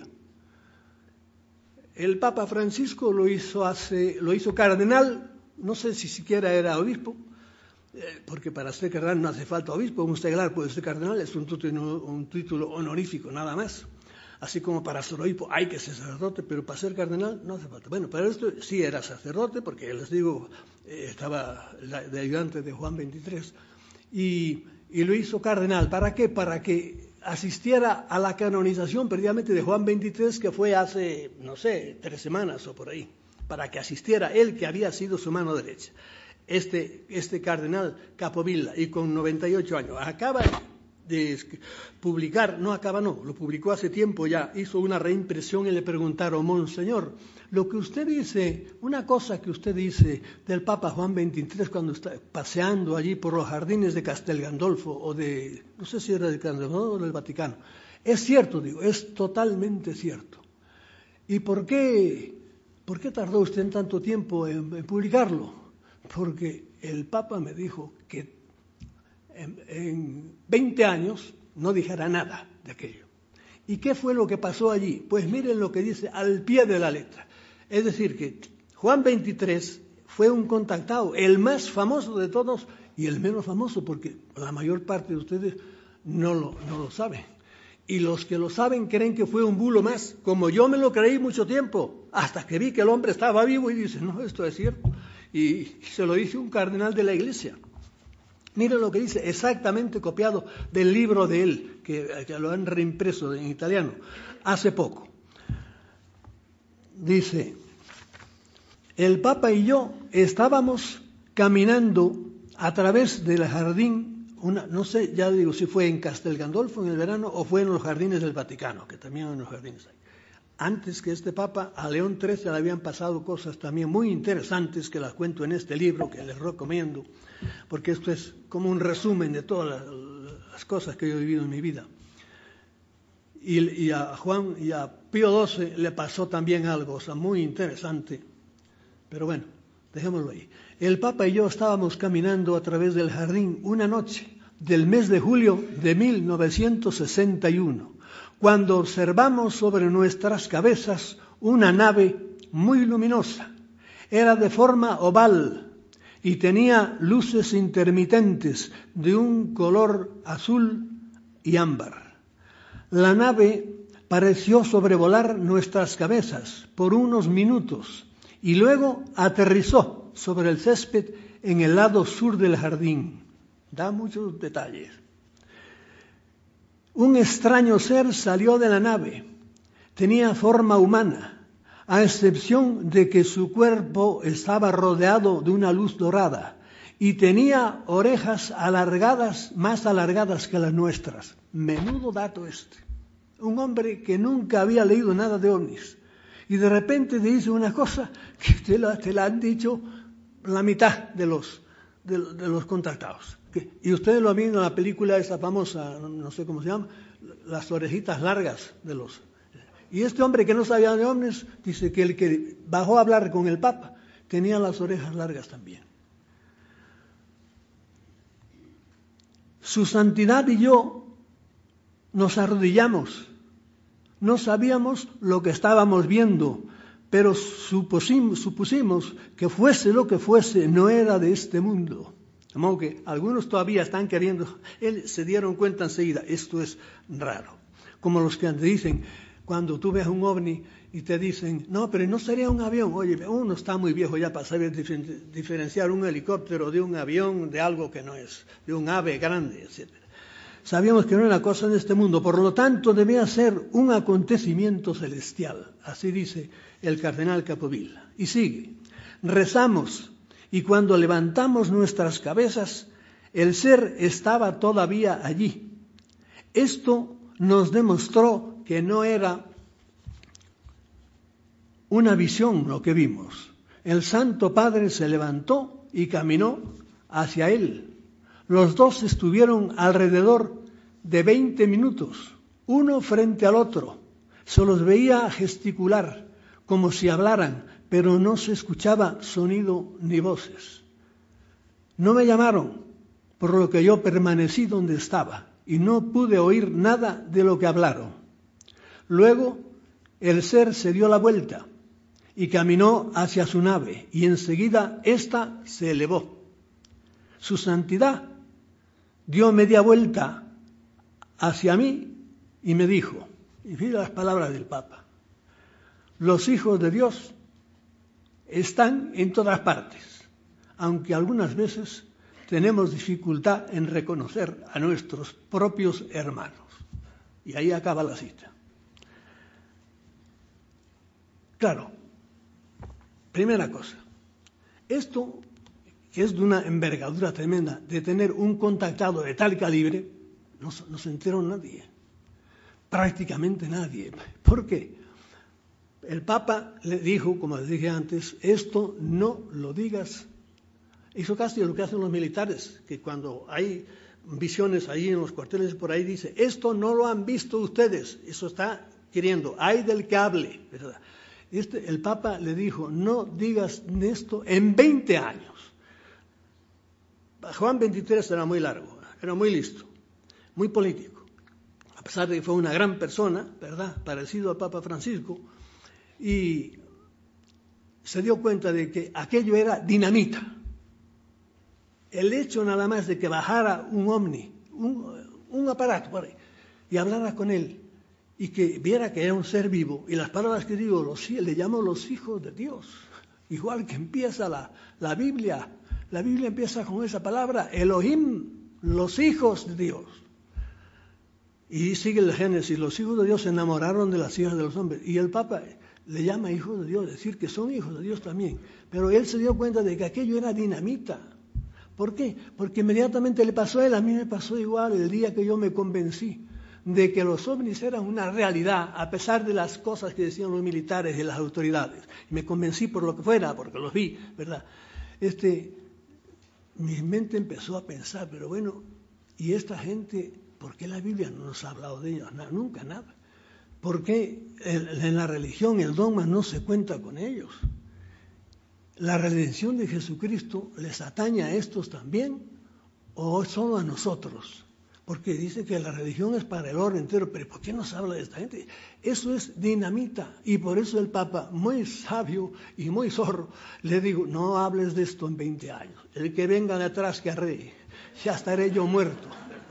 El Papa Francisco lo hizo, hace, lo hizo cardenal, no sé si siquiera era obispo, eh, porque para ser cardenal no hace falta obispo, un seglar puede ser cardenal, es un título, un título honorífico nada más. Así como para ser obispo hay que ser sacerdote, pero para ser cardenal no hace falta. Bueno, para esto sí era sacerdote, porque les digo, eh, estaba de ayudante de Juan veintitrés, y, y lo hizo cardenal. ¿Para qué? Para que asistiera a la canonización previamente de Juan veintitrés, que fue hace, no sé, tres semanas o por ahí, para que asistiera él, que había sido su mano derecha. Este, este cardenal Capovilla, y con noventa y ocho años, acaba de publicar, no acaba no, lo publicó hace tiempo ya, hizo una reimpresión y le preguntaron, Monseñor, lo que usted dice, una cosa que usted dice del Papa Juan veintitrés cuando está paseando allí por los jardines de Castel Gandolfo o de, no sé si era de Gandolfo o del Vaticano, es cierto, digo, es totalmente cierto. ¿Y por qué, por qué tardó usted en tanto tiempo en, en publicarlo? Porque el Papa me dijo que En, en veinte años no dijera nada de aquello. ¿Y qué fue lo que pasó allí? Pues miren lo que dice al pie de la letra. Es decir, que Juan veintitrés fue un contactado, el más famoso de todos y el menos famoso, porque la mayor parte de ustedes no lo, no lo saben. Y los que lo saben creen que fue un bulo más, como yo me lo creí mucho tiempo, hasta que vi que el hombre estaba vivo y dice, no, esto es cierto. Y se lo dice un cardenal de la Iglesia. Mire lo que dice, exactamente copiado del libro de él, que, que lo han reimpreso en italiano hace poco. Dice, el Papa y yo estábamos caminando a través del jardín, una, no sé, ya digo, si fue en Castel Gandolfo en el verano o fue en los jardines del Vaticano, que también en los jardines hay. Antes que este Papa, a León trece le habían pasado cosas también muy interesantes que las cuento en este libro, que les recomiendo, porque esto es como un resumen de todas las, las cosas que yo he vivido en mi vida. Y, y a Juan y a Pío doce le pasó también algo, o sea, muy interesante. Pero bueno, dejémoslo ahí. El Papa y yo estábamos caminando a través del jardín una noche del mes de julio de mil novecientos sesenta y uno, cuando observamos sobre nuestras cabezas una nave muy luminosa. Era de forma oval y tenía luces intermitentes de un color azul y ámbar. La nave pareció sobrevolar nuestras cabezas por unos minutos y luego aterrizó sobre el césped en el lado sur del jardín. Da muchos detalles. Un extraño ser salió de la nave. Tenía forma humana, a excepción de que su cuerpo estaba rodeado de una luz dorada y tenía orejas alargadas, más alargadas que las nuestras. Menudo dato este. Un hombre que nunca había leído nada de ovnis y de repente dice una cosa que te la, te la han dicho la mitad de los, de, de los contactados. Y ustedes lo han visto en la película esa famosa, no sé cómo se llama, las orejitas largas de los... Y este hombre que no sabía de ovnis, dice que el que bajó a hablar con el Papa tenía las orejas largas también. Su Santidad y yo nos arrodillamos. No sabíamos lo que estábamos viendo, pero supusimos, supusimos que fuese lo que fuese, no era de este mundo. De modo que algunos todavía están queriendo, él se dieron cuenta enseguida, esto es raro. Como los que te dicen, cuando tú ves un ovni y te dicen, no, pero no sería un avión. Oye, uno está muy viejo ya para saber diferenciar un helicóptero de un avión, de algo que no es, de un ave grande, etcétera. Sabíamos que no era una cosa de este mundo, por lo tanto debía ser un acontecimiento celestial. Así dice el cardenal Capovilla. Y sigue, rezamos. Y cuando levantamos nuestras cabezas, el ser estaba todavía allí. Esto nos demostró que no era una visión lo que vimos. El Santo Padre se levantó y caminó hacia él. Los dos estuvieron alrededor de veinte minutos, uno frente al otro. Se los veía gesticular, como si hablaran, pero no se escuchaba sonido ni voces. No me llamaron, por lo que yo permanecí donde estaba y no pude oír nada de lo que hablaron. Luego el ser se dio la vuelta y caminó hacia su nave y enseguida ésta se elevó. Su Santidad dio media vuelta hacia mí y me dijo, y mira las palabras del Papa, los hijos de Dios están en todas partes, aunque algunas veces tenemos dificultad en reconocer a nuestros propios hermanos. Y ahí acaba la cita. Claro, primera cosa, esto que es de una envergadura tremenda, de tener un contactado de tal calibre, no, no se enteró nadie, prácticamente nadie. ¿Por qué? El Papa le dijo, como les dije antes, esto no lo digas. Hizo casi lo que hacen los militares, que cuando hay visiones ahí en los cuarteles por ahí dice, esto no lo han visto ustedes. Eso está queriendo, hay del que hable, ¿verdad? Este, el Papa le dijo, no digas esto en veinte años. Juan veintitrés era muy largo, era muy listo, muy político. A pesar de que fue una gran persona, ¿verdad? Parecido al Papa Francisco, y se dio cuenta de que aquello era dinamita. El hecho nada más de que bajara un ovni, un, un aparato por ahí, y hablara con él, y que viera que era un ser vivo, y las palabras que digo, los, le llamo los hijos de Dios, igual que empieza la, la Biblia, La Biblia empieza con esa palabra, Elohim, los hijos de Dios. Y sigue el Génesis, los hijos de Dios se enamoraron de las hijas de los hombres. Y el Papa le llama hijos de Dios, es decir, que son hijos de Dios también. Pero él se dio cuenta de que aquello era dinamita. ¿Por qué? Porque inmediatamente le pasó a él, a mí me pasó igual el día que yo me convencí de que los ovnis eran una realidad, a pesar de las cosas que decían los militares y las autoridades. Y me convencí por lo que fuera, porque los vi, ¿verdad? Este, mi mente empezó a pensar, pero bueno, ¿y esta gente, por qué la Biblia no nos ha hablado de ellos? No, nunca, nada. ¿Por qué en la religión el dogma no se cuenta con ellos? ¿La redención de Jesucristo les atañe a estos también o solo a nosotros? Porque dice que la religión es para el orden entero, pero ¿por qué nos habla de esta gente? Eso es dinamita y por eso el Papa, muy sabio y muy zorro, le digo, no hables de esto en veinte años. El que venga de atrás que arree, ya estaré yo muerto.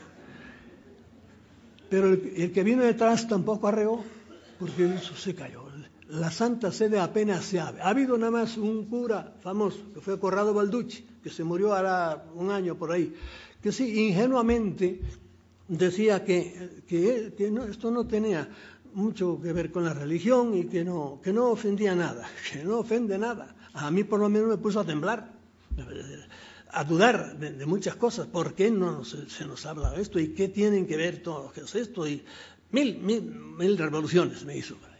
Pero el, el que vino detrás tampoco arreó, porque eso se cayó. La Santa Sede apenas se abre. Ha habido nada más un cura famoso, que fue Corrado Balducci, que se murió hará un año por ahí, que sí, ingenuamente decía que, que, que no, esto no tenía mucho que ver con la religión y que no, que no ofendía nada, que no ofende nada. A mí por lo menos me puso a temblar, a dudar de, de muchas cosas. ¿Por qué no se, se nos habla de esto? ¿Y qué tienen que ver todo lo que es esto? Y mil, mil, mil revoluciones me hizo por ahí.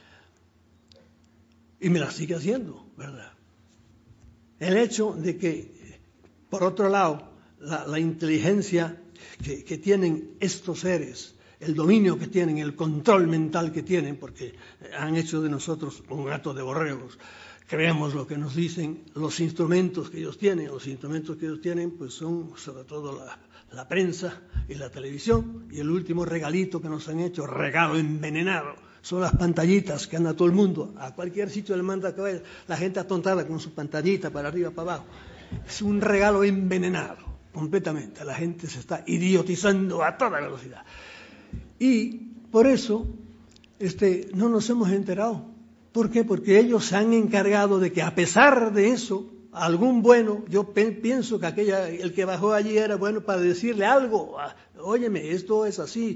Y me las sigue haciendo, ¿verdad? El hecho de que, por otro lado, la, la inteligencia que, que tienen estos seres, el dominio que tienen, el control mental que tienen, porque han hecho de nosotros un gato de borregos, creemos lo que nos dicen, los instrumentos que ellos tienen, los instrumentos que ellos tienen, pues son sobre todo la, la prensa y la televisión, y el último regalito que nos han hecho, regalo envenenado, son las pantallitas que anda todo el mundo, a cualquier sitio le manda que vaya, la gente atontada con su pantallita para arriba, para abajo. Es un regalo envenenado, completamente. La gente se está idiotizando a toda velocidad. Y por eso este, no nos hemos enterado. ¿Por qué? Porque ellos se han encargado de que a pesar de eso, algún bueno, yo pe- pienso que aquella, el que bajó allí era bueno para decirle algo. Óyeme, esto es así.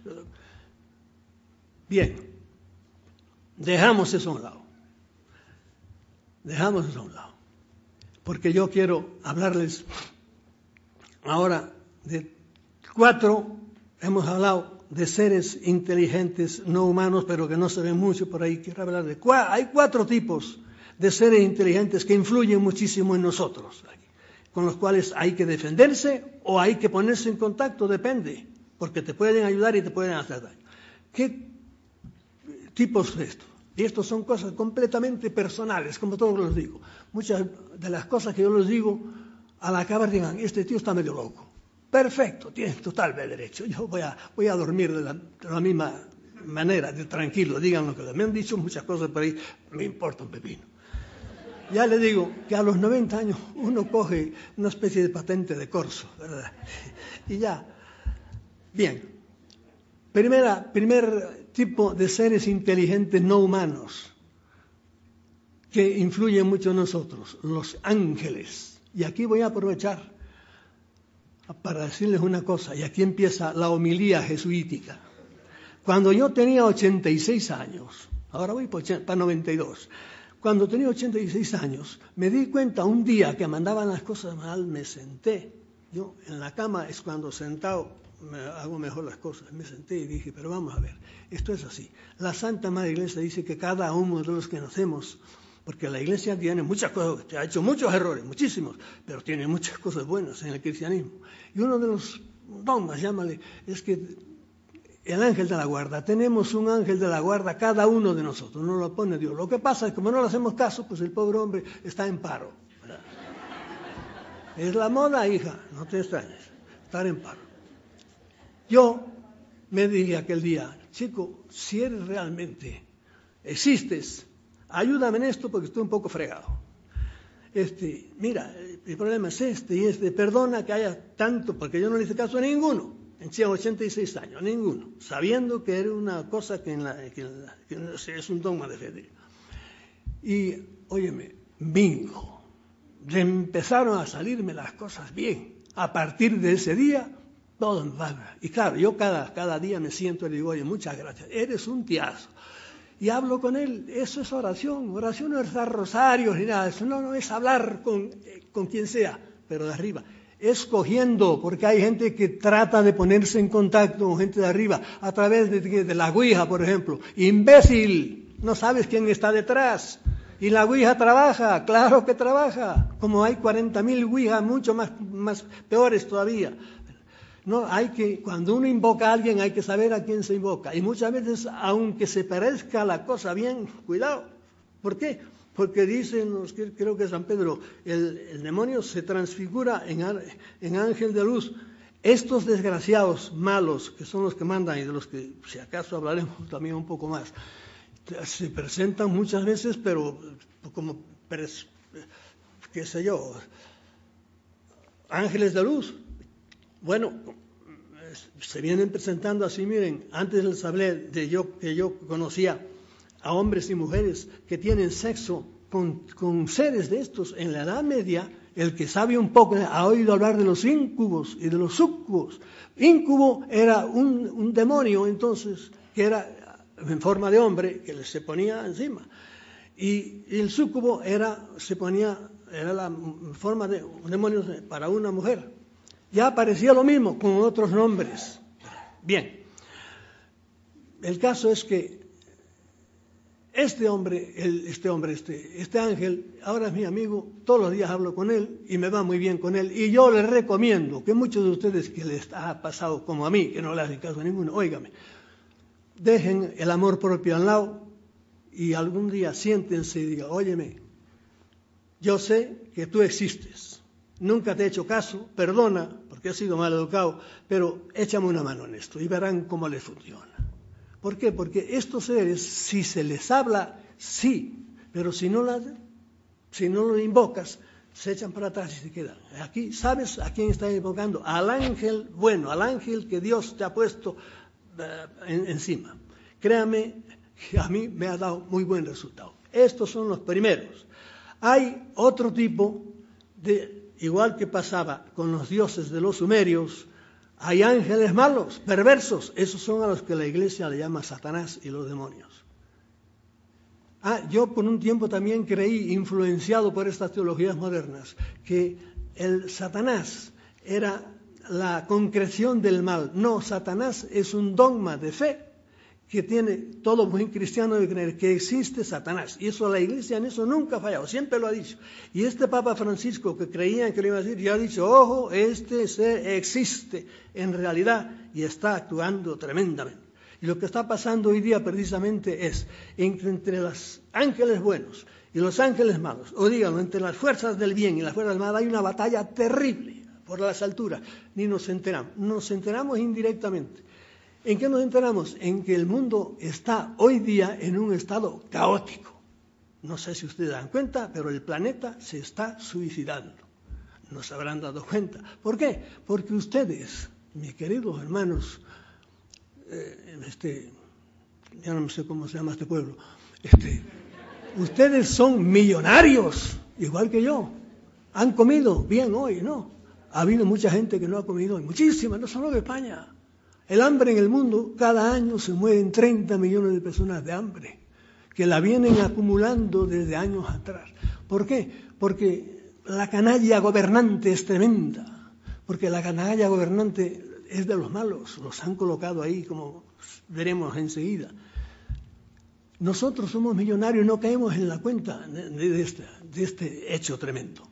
Bien. Dejamos eso a un lado, dejamos eso a un lado, porque yo quiero hablarles ahora de cuatro, hemos hablado de seres inteligentes no humanos, pero que no se ven mucho por ahí, quiero hablar de cuatro, hay cuatro tipos de seres inteligentes que influyen muchísimo en nosotros, con los cuales hay que defenderse o hay que ponerse en contacto, depende, porque te pueden ayudar y te pueden hacer daño. ¿Qué tipos de esto? Y estos son cosas completamente personales, como todos los digo. Muchas de las cosas que yo les digo, al acabar digan, este tío está medio loco. Perfecto, tiene total derecho. Yo voy a, voy a dormir de la, de la misma manera, de tranquilo. Digan lo que me han dicho, muchas cosas por ahí, me importa un pepino. Ya le digo que a los noventa años uno coge una especie de patente de corso, ¿verdad? Y ya. Bien. Primera, primer tipo de seres inteligentes no humanos que influyen mucho en nosotros, los ángeles. Y aquí voy a aprovechar para decirles una cosa, y aquí empieza la homilía jesuítica. Cuando yo tenía ochenta y seis años, ahora voy para noventa y dos, cuando tenía ochenta y seis años, me di cuenta un día que me andaban las cosas mal, me senté. Yo en la cama es cuando sentado me hago mejor las cosas. Me senté y dije, pero vamos a ver, esto es así. La Santa Madre Iglesia dice que cada uno de los que nacemos, porque la Iglesia tiene muchas cosas, ha hecho muchos errores, muchísimos, pero tiene muchas cosas buenas en el cristianismo. Y uno de los dogmas, llámale, es que el ángel de la guarda, tenemos un ángel de la guarda cada uno de nosotros, no lo pone Dios. Lo que pasa es que como no le hacemos caso, pues el pobre hombre está en paro, ¿verdad? Es la moda, hija, no te extrañes, estar en paro. Yo me dije aquel día, chico, si eres realmente, existes, ayúdame en esto porque estoy un poco fregado. Este, mira, el problema es este y este, perdona que haya tanto, porque yo no le hice caso a ninguno, en ochenta y seis años, ninguno, sabiendo que era una cosa que, en la, que, en la, que es un dogma de fe. Y, óyeme, bingo, empezaron a salirme las cosas bien. A partir de ese día, todo me va. Y claro, yo cada, cada día me siento y le digo, oye, muchas gracias, eres un tiazo. Y hablo con él, eso es oración. Oración no es dar rosarios ni nada, eso no, no es hablar con, con quien sea, pero de arriba. Escogiendo, porque hay gente que trata de ponerse en contacto con gente de arriba, a través de, de la Ouija, por ejemplo. Imbécil, no sabes quién está detrás. Y la Ouija trabaja, claro que trabaja. Como hay cuarenta mil Ouija, mucho más, más peores todavía. No, hay que, cuando uno invoca a alguien, hay que saber a quién se invoca. Y muchas veces, aunque se parezca la cosa bien, cuidado. ¿Por qué? Porque dicen, creo que San Pedro, el, el demonio se transfigura en, en ángel de luz. Estos desgraciados malos, que son los que mandan y de los que si acaso hablaremos también un poco más, se presentan muchas veces, pero como, qué sé yo, ángeles de luz. Bueno, se vienen presentando así, miren, antes les hablé de yo que yo conocía a hombres y mujeres que tienen sexo con, con seres de estos. En la Edad Media, el que sabe un poco ha oído hablar de los íncubos y de los súcubos. Íncubo era un, un demonio, entonces, que era en forma de hombre, que se ponía encima. Y, y el súcubo era, se ponía, era la forma de un demonio para una mujer. Ya aparecía lo mismo con otros nombres. Bien, el caso es que Este hombre, el, este hombre, este, este ángel, ahora es mi amigo, todos los días hablo con él y me va muy bien con él. Y yo les recomiendo que muchos de ustedes que les ha pasado como a mí, que no le hacen caso a ninguno, óigame, dejen el amor propio al lado y algún día siéntense y digan, óyeme, yo sé que tú existes, nunca te he hecho caso, perdona, porque he sido mal educado, pero échame una mano en esto y verán cómo les funciona. ¿Por qué? Porque estos seres, si se les habla, sí, pero si no, la, si no lo invocas, se echan para atrás y se quedan. Aquí, ¿sabes a quién estás invocando? Al ángel bueno, al ángel que Dios te ha puesto uh, en, encima. Créame que a mí me ha dado muy buen resultado. Estos son los primeros. Hay otro tipo de, igual que pasaba con los dioses de los sumerios, hay ángeles malos, perversos. Esos son a los que la iglesia le llama Satanás y los demonios. Ah, yo por un tiempo también creí, influenciado por estas teologías modernas, que el Satanás era la concreción del mal. No, Satanás es un dogma de fe que tiene todo buen cristiano de creer que existe Satanás. Y eso la iglesia en eso nunca ha fallado, siempre lo ha dicho. Y este Papa Francisco, que creía que lo iba a decir, ya ha dicho, ojo, este ser existe en realidad y está actuando tremendamente. Y lo que está pasando hoy día precisamente es, entre los ángeles buenos y los ángeles malos, o díganlo, entre las fuerzas del bien y las fuerzas malas, hay una batalla terrible por las alturas. Ni nos enteramos, nos enteramos indirectamente. ¿En qué nos enteramos? En que el mundo está hoy día en un estado caótico. No sé si ustedes dan cuenta, pero el planeta se está suicidando. No se habrán dado cuenta. ¿Por qué? Porque ustedes, mis queridos hermanos, eh, este, ya no sé cómo se llama este pueblo, este, ustedes son millonarios, igual que yo. Han comido bien hoy, ¿no? Ha habido mucha gente que no ha comido hoy, muchísima, no solo de España. El hambre en el mundo, cada año se mueren treinta millones de personas de hambre, que la vienen acumulando desde años atrás. ¿Por qué? Porque la canalla gobernante es tremenda, porque la canalla gobernante es de los malos, los han colocado ahí, como veremos enseguida. Nosotros somos millonarios y no caemos en la cuenta de, de, este, de este hecho tremendo.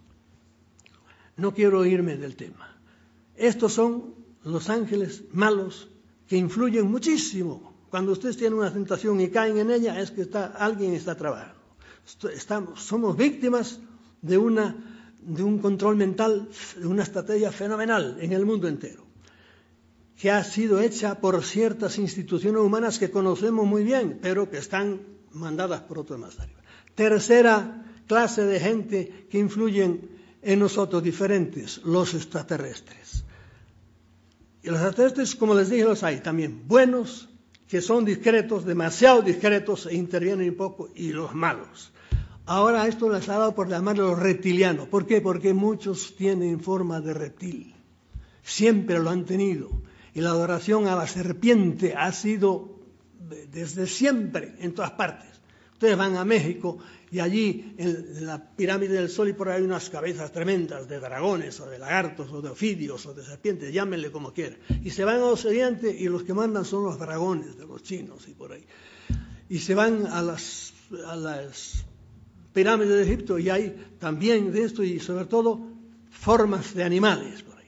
No quiero irme del tema. Estos son los ángeles malos que influyen muchísimo. Cuando ustedes tienen una tentación y caen en ella, es que está, alguien está trabajando. Estamos, somos víctimas de, una, de un control mental, de una estrategia fenomenal en el mundo entero, que ha sido hecha por ciertas instituciones humanas que conocemos muy bien, pero que están mandadas por otros más arriba. Tercera clase de gente que influyen en nosotros diferentes, los extraterrestres. Y los extraterrestres, como les dije, los hay también buenos, que son discretos, demasiado discretos e intervienen un poco, y los malos. Ahora esto les ha dado por llamarlo reptiliano. ¿Por qué? Porque muchos tienen forma de reptil. Siempre lo han tenido. Y la adoración a la serpiente ha sido desde siempre en todas partes. Ustedes van a México y allí en la pirámide del Sol y por ahí hay unas cabezas tremendas de dragones o de lagartos o de ofidios o de serpientes, llámenle como quieran. Y se van a Occidente y los que mandan son los dragones de los chinos y por ahí. Y se van a las, a las pirámides de Egipto y hay también de esto y sobre todo formas de animales por ahí.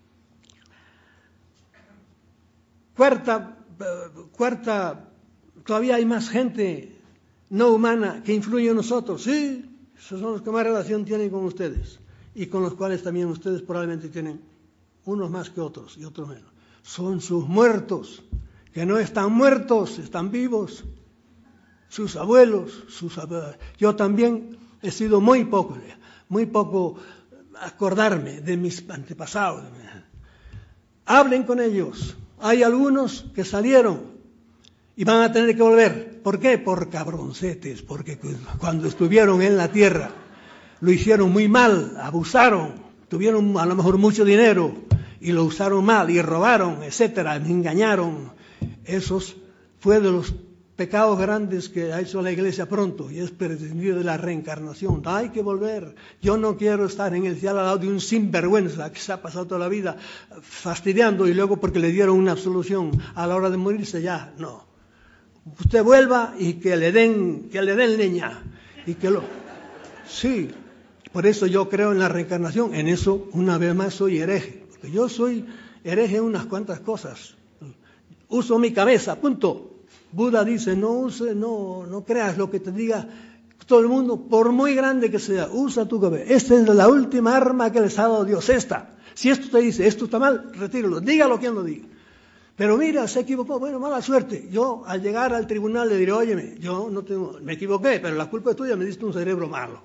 Cuarta, cuarta, todavía hay más gente no humana que influye en nosotros. Sí, esos son los que más relación tienen con ustedes y con los cuales también ustedes probablemente tienen unos más que otros y otros menos. Son sus muertos, que no están muertos, están vivos. Sus abuelos, sus abuelos. Yo también he sido muy poco, muy poco acordarme de mis antepasados. Hablen con ellos. Hay algunos que salieron y van a tener que volver. ¿Por qué? Por cabroncetes, porque cuando estuvieron en la tierra lo hicieron muy mal, abusaron, tuvieron a lo mejor mucho dinero y lo usaron mal y robaron, etcétera, engañaron. Esos fue de los pecados grandes que ha hecho la Iglesia pronto y es prescindir de la reencarnación. Hay que volver. Yo no quiero estar en el cielo al lado de un sinvergüenza que se ha pasado toda la vida fastidiando y luego porque le dieron una absolución a la hora de morirse ya. No. Usted vuelva y que le den, que le den leña y que lo. Sí. Por eso yo creo en la reencarnación. En eso una vez más soy hereje, porque yo soy hereje en unas cuantas cosas. Uso mi cabeza. Punto. Buda dice, no use, no, no creas lo que te diga todo el mundo, por muy grande que sea, usa tu cabeza. Esta es la última arma que les ha dado Dios, esta. Si esto te dice, esto está mal, retíralo, dígalo quien lo diga. Pero mira, se equivocó, bueno, mala suerte. Yo al llegar al tribunal le diré, óyeme, yo no tengo, me equivoqué, pero la culpa es tuya, me diste un cerebro malo.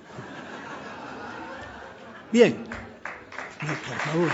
Bien, no, por favor.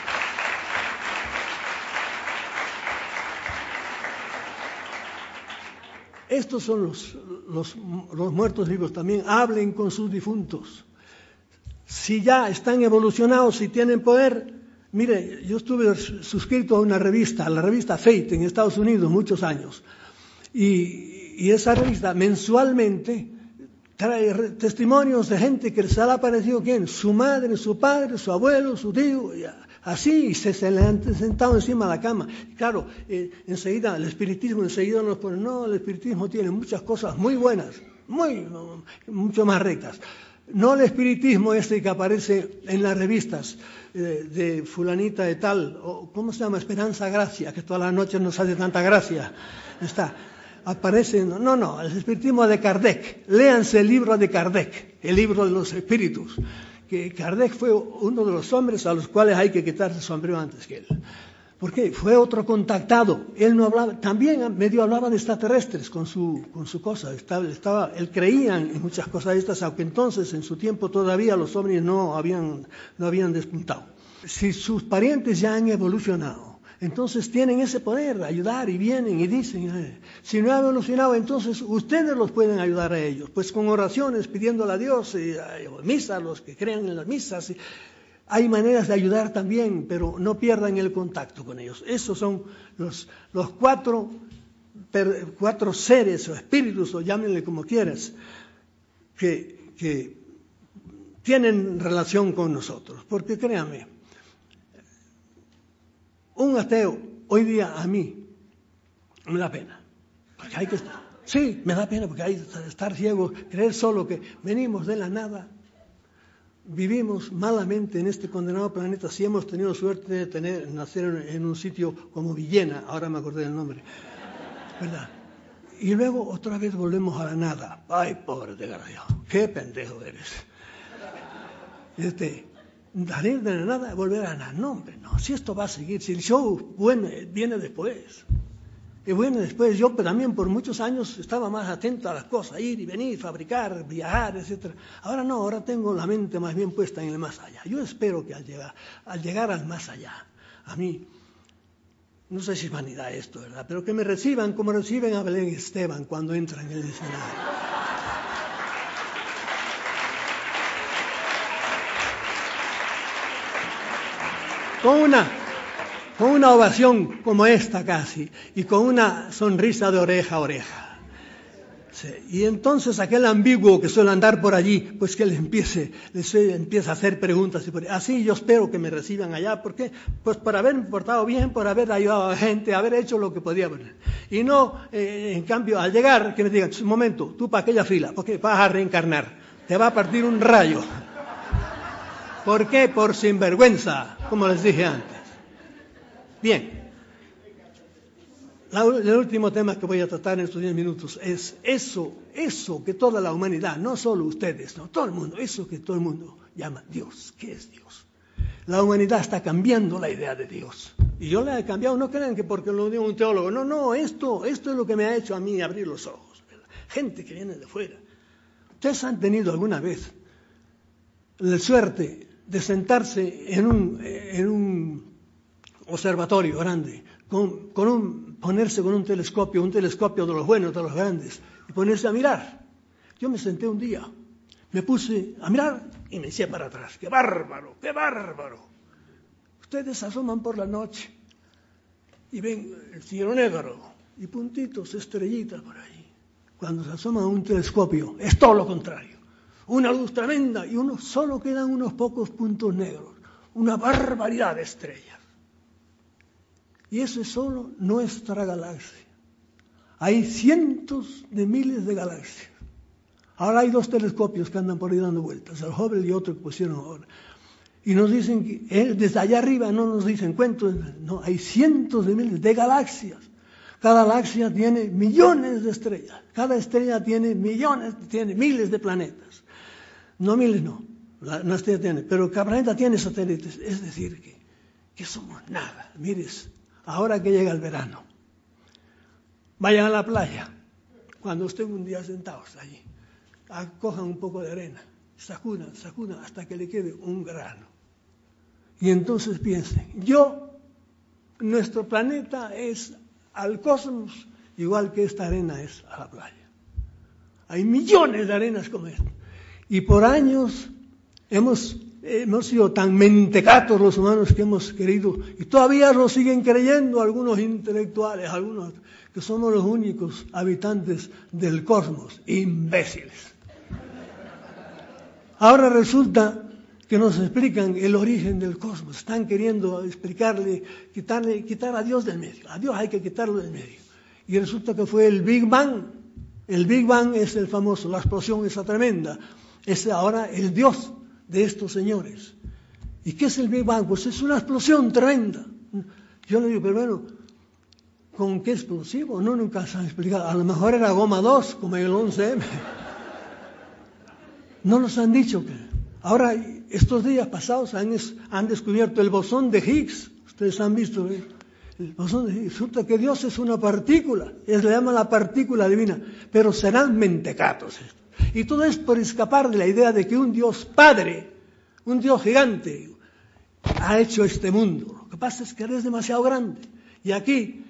Estos son los, los, los muertos vivos también. Hablen con sus difuntos. Si ya están evolucionados, si tienen poder. Mire, yo estuve suscrito a una revista, a la revista Fate en Estados Unidos, muchos años. Y, y esa revista mensualmente trae testimonios de gente que se le ha aparecido ¿quién? Su madre, su padre, su abuelo, su tío. Y así, y se, se le han sentado encima de la cama. Y claro, eh, enseguida, el espiritismo enseguida nos pone, no, el espiritismo tiene muchas cosas muy buenas, muy, mucho más rectas. No el espiritismo este que aparece en las revistas eh, de fulanita de tal, o ¿cómo se llama? Esperanza Gracia, que todas las noches nos hace tanta gracia. Está, aparece, no, no, el espiritismo de Kardec. Léanse el libro de Kardec, el libro de los espíritus. Que Kardec fue uno de los hombres a los cuales hay que quitarse el sombrero antes que él. ¿Por qué? Fue otro contactado. Él no hablaba, también medio hablaba de extraterrestres con su, con su cosa. Estaba, estaba, él creía en muchas cosas estas, aunque entonces en su tiempo todavía los ovnis no habían, no habían despuntado. Si sus parientes ya han evolucionado, entonces tienen ese poder de ayudar y vienen y dicen, eh, si no ha evolucionado, entonces ustedes los pueden ayudar a ellos, pues con oraciones, pidiéndole a Dios, y, y misas, los que crean en las misas. Y, hay maneras de ayudar también, pero no pierdan el contacto con ellos. Esos son los, los cuatro, per, cuatro seres o espíritus, o llámenle como quieras, que, que tienen relación con nosotros. Porque créanme, un ateo, hoy día a mí, me da pena. Porque hay que estar, sí, me da pena porque hay que estar ciego, creer solo que venimos de la nada. Vivimos malamente en este condenado planeta, si hemos tenido suerte de tener, nacer en un sitio como Villena, ahora me acordé del nombre, ¿verdad? Y luego otra vez volvemos a la nada. Ay, pobre desgraciado, qué pendejo eres. Este, salir de la nada, volver a la nada. No, hombre, no, si esto va a seguir, si el show bueno, viene después. Y bueno, después yo también por muchos años estaba más atento a las cosas, ir y venir, fabricar, viajar, etcétera. Ahora no, ahora tengo la mente más bien puesta en el más allá. Yo espero que al llegar, al llegar al más allá, a mí, no sé si es vanidad esto, ¿verdad? Pero que me reciban como reciben a Belén Esteban cuando entra en el escenario. con una, con una ovación como esta casi, y con una sonrisa de oreja a oreja. Sí. Y entonces aquel ambiguo que suele andar por allí, pues que le empiece, les empieza a hacer preguntas. Y por, así yo espero que me reciban allá. ¿Por qué? Pues por haberme portado bien, por haber ayudado a gente, haber hecho lo que podía. Y no, eh, en cambio, al llegar, que me digan, un momento, tú para aquella fila, porque vas a reencarnar, te va a partir un rayo. ¿Por qué? Por sinvergüenza, como les dije antes. Bien. La, el último tema que voy a tratar en estos diez minutos es eso, eso que toda la humanidad, no solo ustedes, no, todo el mundo, eso que todo el mundo llama Dios. ¿Qué es Dios? La humanidad está cambiando la idea de Dios. Y yo la he cambiado, no crean que porque lo digo un teólogo, no, no, esto, esto es lo que me ha hecho a mí abrir los ojos. ¿Verdad? Gente que viene de fuera. ¿Ustedes han tenido alguna vez la suerte de sentarse en un, en un observatorio grande, con, con un, ponerse con un telescopio, un telescopio de los buenos, de los grandes, y ponerse a mirar? Yo me senté un día, me puse a mirar y me eché para atrás. ¡Qué bárbaro, qué bárbaro! Ustedes asoman por la noche y ven el cielo negro y puntitos, estrellitas por ahí. Cuando se asoma a un telescopio, es todo lo contrario. Una luz tremenda y uno, solo quedan unos pocos puntos negros. Una barbaridad de estrellas. Y eso es solo nuestra galaxia. Hay cientos de miles de galaxias. Ahora hay dos telescopios que andan por ahí dando vueltas, el Hubble y otro que pusieron ahora. Y nos dicen que eh, desde allá arriba no nos dicen cuentos, no, hay cientos de miles de galaxias. Cada galaxia tiene millones de estrellas. Cada estrella tiene millones, tiene miles de planetas. No miles, no. La, una estrella tiene, pero cada planeta tiene satélites. Es decir, que, que somos nada. Mires. Ahora que llega el verano, vayan a la playa, cuando estén un día sentados allí, cojan un poco de arena, sacudan, sacudan hasta que le quede un grano. Y entonces piensen, yo, nuestro planeta es al cosmos igual que esta arena es a la playa. Hay millones de arenas como esta. Y por años hemos... Hemos sido tan mentecatos los humanos que hemos querido, y todavía lo siguen creyendo algunos intelectuales, algunos que somos los únicos habitantes del cosmos, imbéciles. Ahora resulta que nos explican el origen del cosmos, están queriendo explicarle, quitarle, quitar a Dios del medio, a Dios hay que quitarlo del medio. Y resulta que fue el Big Bang, el Big Bang es el famoso, la explosión esa tremenda, es ahora el Dios de estos señores. ¿Y qué es el Big Bang? Pues es una explosión tremenda. Yo le digo, pero bueno, ¿con qué explosivo? No, nunca se han explicado. A lo mejor era goma dos, como el once eme. No nos han dicho que. Ahora, estos días pasados han, han descubierto el bosón de Higgs. Ustedes han visto ¿eh? el bosón de Higgs. Resulta que Dios es una partícula. Es le llama la partícula divina. Pero serán mentecatos estos. Y todo es por escapar de la idea de que un Dios Padre, un Dios gigante, ha hecho este mundo. Lo que pasa es que es demasiado grande. Y aquí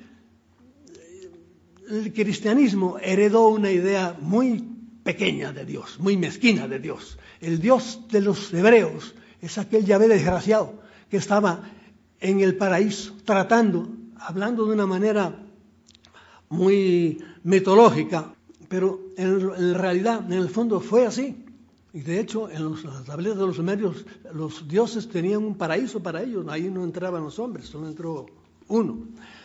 el cristianismo heredó una idea muy pequeña de Dios, muy mezquina de Dios. El Dios de los hebreos es aquel Yahvé desgraciado que estaba en el paraíso tratando, hablando de una manera muy mitológica, pero en, en realidad, en el fondo fue así. Y de hecho, en los, las tabletas de los sumerios, los dioses tenían un paraíso para ellos. Ahí no entraban los hombres, solo entró uno.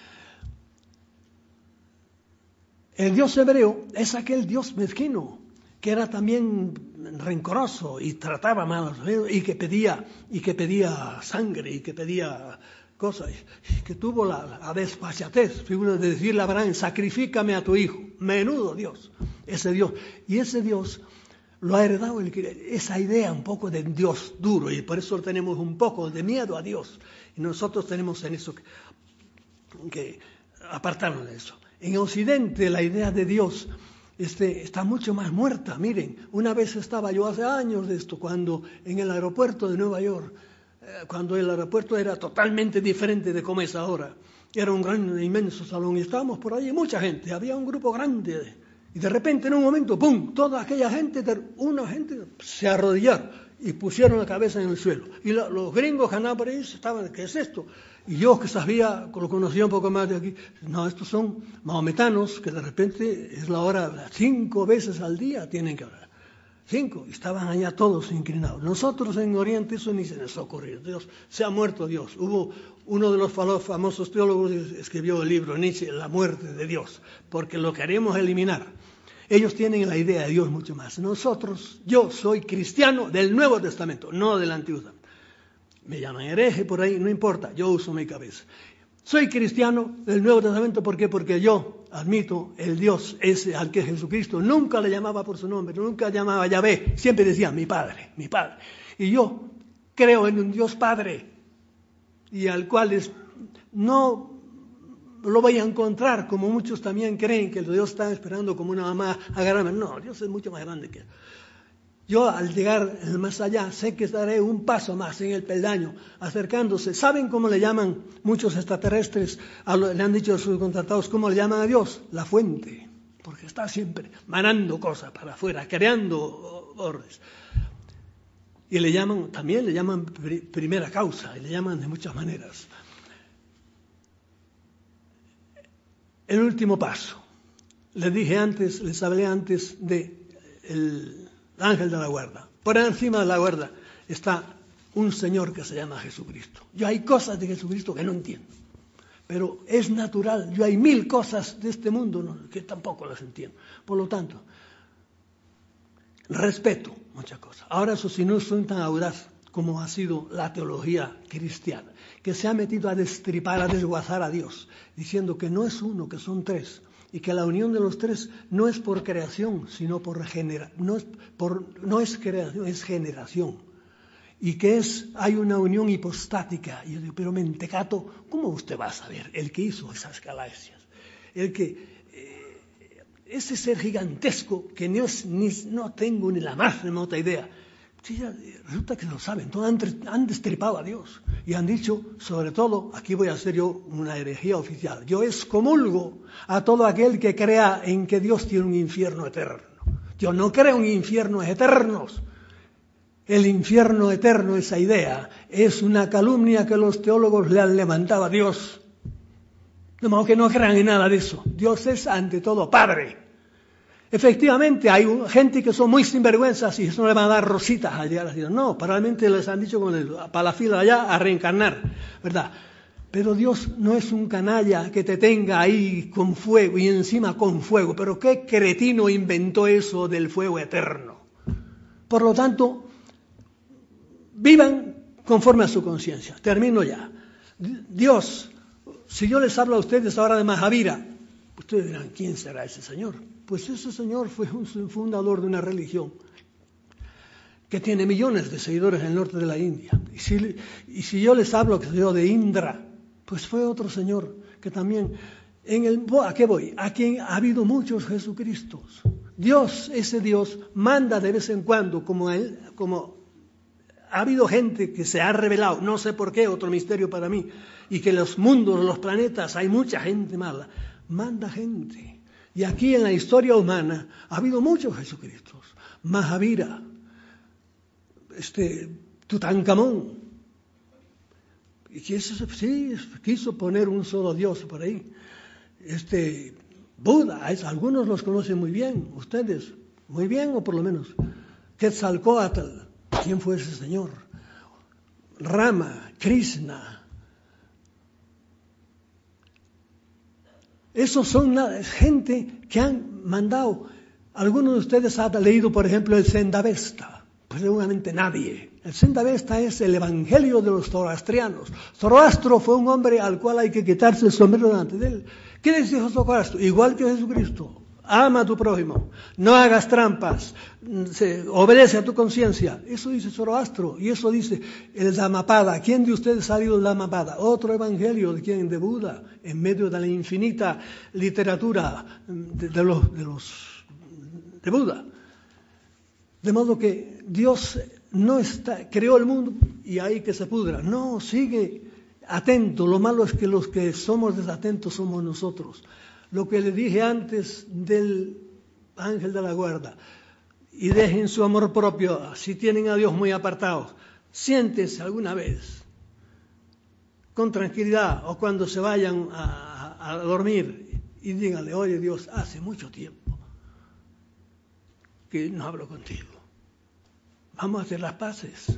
El Dios hebreo es aquel Dios mezquino, que era también rencoroso y trataba mal a los hebreos, y que pedía, y que pedía sangre, y que pedía cosas, y que tuvo la, la desfachatez, figura de decirle a Abraham, sacrifícame a tu hijo. Menudo Dios, ese Dios. Y ese Dios lo ha heredado el, esa idea un poco de Dios duro, y por eso tenemos un poco de miedo a Dios. Y nosotros tenemos en eso que, que apartarnos de eso. En Occidente la idea de Dios este, está mucho más muerta. Miren, una vez estaba yo hace años de esto, cuando en el aeropuerto de Nueva York, eh, cuando el aeropuerto era totalmente diferente de como es ahora. Era un gran, inmenso salón y estábamos por allí, mucha gente, había un grupo grande. Y de repente en un momento, ¡pum!, toda aquella gente, una gente se arrodillar. y pusieron la cabeza en el suelo. Y lo, los gringos que andaban por ahí estaban, ¿qué es esto? Y yo que sabía, lo conocía un poco más de aquí, no, estos son mahometanos que de repente es la hora, cinco veces al día tienen que hablar. Cinco, y estaban allá todos inclinados. Nosotros en Oriente eso ni se nos ha ocurrido. Dios, se ha muerto Dios. Hubo uno de los famosos teólogos que escribió el libro Nietzsche, La muerte de Dios, porque lo queremos eliminar. Ellos tienen la idea de Dios mucho más. Nosotros, yo soy cristiano del Nuevo Testamento, no del Antiguo Testamento. Me llaman hereje por ahí, no importa, yo uso mi cabeza. Soy cristiano del Nuevo Testamento, ¿por qué? Porque yo admito el Dios ese al que Jesucristo nunca le llamaba por su nombre, nunca llamaba Yahvé, siempre decía mi Padre, mi Padre. Y yo creo en un Dios Padre, y al cual es, no lo voy a encontrar como muchos también creen que Dios está esperando como una mamá agarrarme. No, Dios es mucho más grande que él. Yo al llegar más allá sé que daré un paso más en el peldaño, acercándose. ¿Saben cómo le llaman muchos extraterrestres? A lo, le han dicho a sus contratados, ¿cómo le llaman a Dios? La fuente, porque está siempre manando cosas para afuera, creando órdenes. Y le llaman, también le llaman pri- primera causa, y le llaman de muchas maneras. El último paso. Les dije antes, les hablé antes de el ángel de la guarda. Por encima de la guarda está un Señor que se llama Jesucristo. Yo hay cosas de Jesucristo que no entiendo, pero es natural. Yo hay mil cosas de este mundo ¿no? que tampoco las entiendo. Por lo tanto, respeto muchas cosas. Ahora eso sí, no soy tan audaz como ha sido la teología cristiana, que se ha metido a destripar, a desguazar a Dios, diciendo que no es uno, que son tres. Y que la unión de los tres no es por creación, sino por generación, no es, por, no es creación, es generación. Y que es, hay una unión hipostática. Y yo digo, pero mentecato, ¿cómo usted va a saber? El que hizo esas galaxias, el que, eh, ese ser gigantesco que no, es, ni, no tengo ni la más remota idea. Sí, ya, resulta que lo saben, todos han, han destripado a Dios y han dicho, sobre todo, aquí voy a hacer yo una herejía oficial, yo excomulgo a todo aquel que crea en que Dios tiene un infierno eterno. Yo no creo en infiernos eternos. El infierno eterno, esa idea, es una calumnia que los teólogos le han levantado a Dios. De modo que no crean en nada de eso. Dios es ante todo Padre. Efectivamente, hay gente que son muy sinvergüenzas y eso no le van a dar rositas al llegar a la ciudad. No, probablemente les han dicho con el, para la fila allá a reencarnar, ¿verdad? Pero Dios no es un canalla que te tenga ahí con fuego y encima con fuego. Pero qué cretino inventó eso del fuego eterno. Por lo tanto, vivan conforme a su conciencia. Termino ya. Dios, si yo les hablo a ustedes ahora de Mahavira, ustedes dirán, ¿quién será ese señor? Pues ese señor fue un fundador de una religión que tiene millones de seguidores en el norte de la India. Y si, y si yo les hablo que yo de Indra, pues fue otro señor que también, en el, ¿a qué voy? A quien ha habido muchos Jesucristos. Dios, ese Dios, manda de vez en cuando, como, él, como ha habido gente que se ha revelado, no sé por qué, otro misterio para mí, y que los mundos, los planetas, hay mucha gente mala, manda gente. Y aquí en la historia humana ha habido muchos Jesucristos. Mahavira, este, Tutankamón. Y quiso, sí, quiso poner un solo Dios por ahí. Este, Buda, es, algunos los conocen muy bien, ustedes, muy bien o por lo menos. Quetzalcóatl, ¿quién fue ese señor? Rama, Krishna. Esos son la gente que han mandado. Algunos de ustedes han leído, por ejemplo, el Zendavesta. Pues seguramente nadie. El Zendavesta es el evangelio de los zoroastrianos. Zoroastro fue un hombre al cual hay que quitarse el sombrero delante de él. ¿Qué dijo Zoroastro? Igual que Jesucristo. Ama a tu prójimo, no hagas trampas, se, obedece a tu conciencia. Eso dice Zoroastro, y eso dice el Dhammapada. ¿Quién de ustedes ha leído el Dhammapada? Otro evangelio de quién, de Buda, en medio de la infinita literatura de, de, los, de los de Buda. De modo que Dios no está, creó el mundo y ahí que se pudra. No, sigue atento. Lo malo es que los que somos desatentos somos nosotros. Lo que le dije antes del ángel de la guarda, y dejen su amor propio. Si tienen a Dios muy apartado, siéntense alguna vez con tranquilidad o cuando se vayan a, a, a dormir y díganle: oye Dios, hace mucho tiempo que no hablo contigo. Vamos a hacer las paces.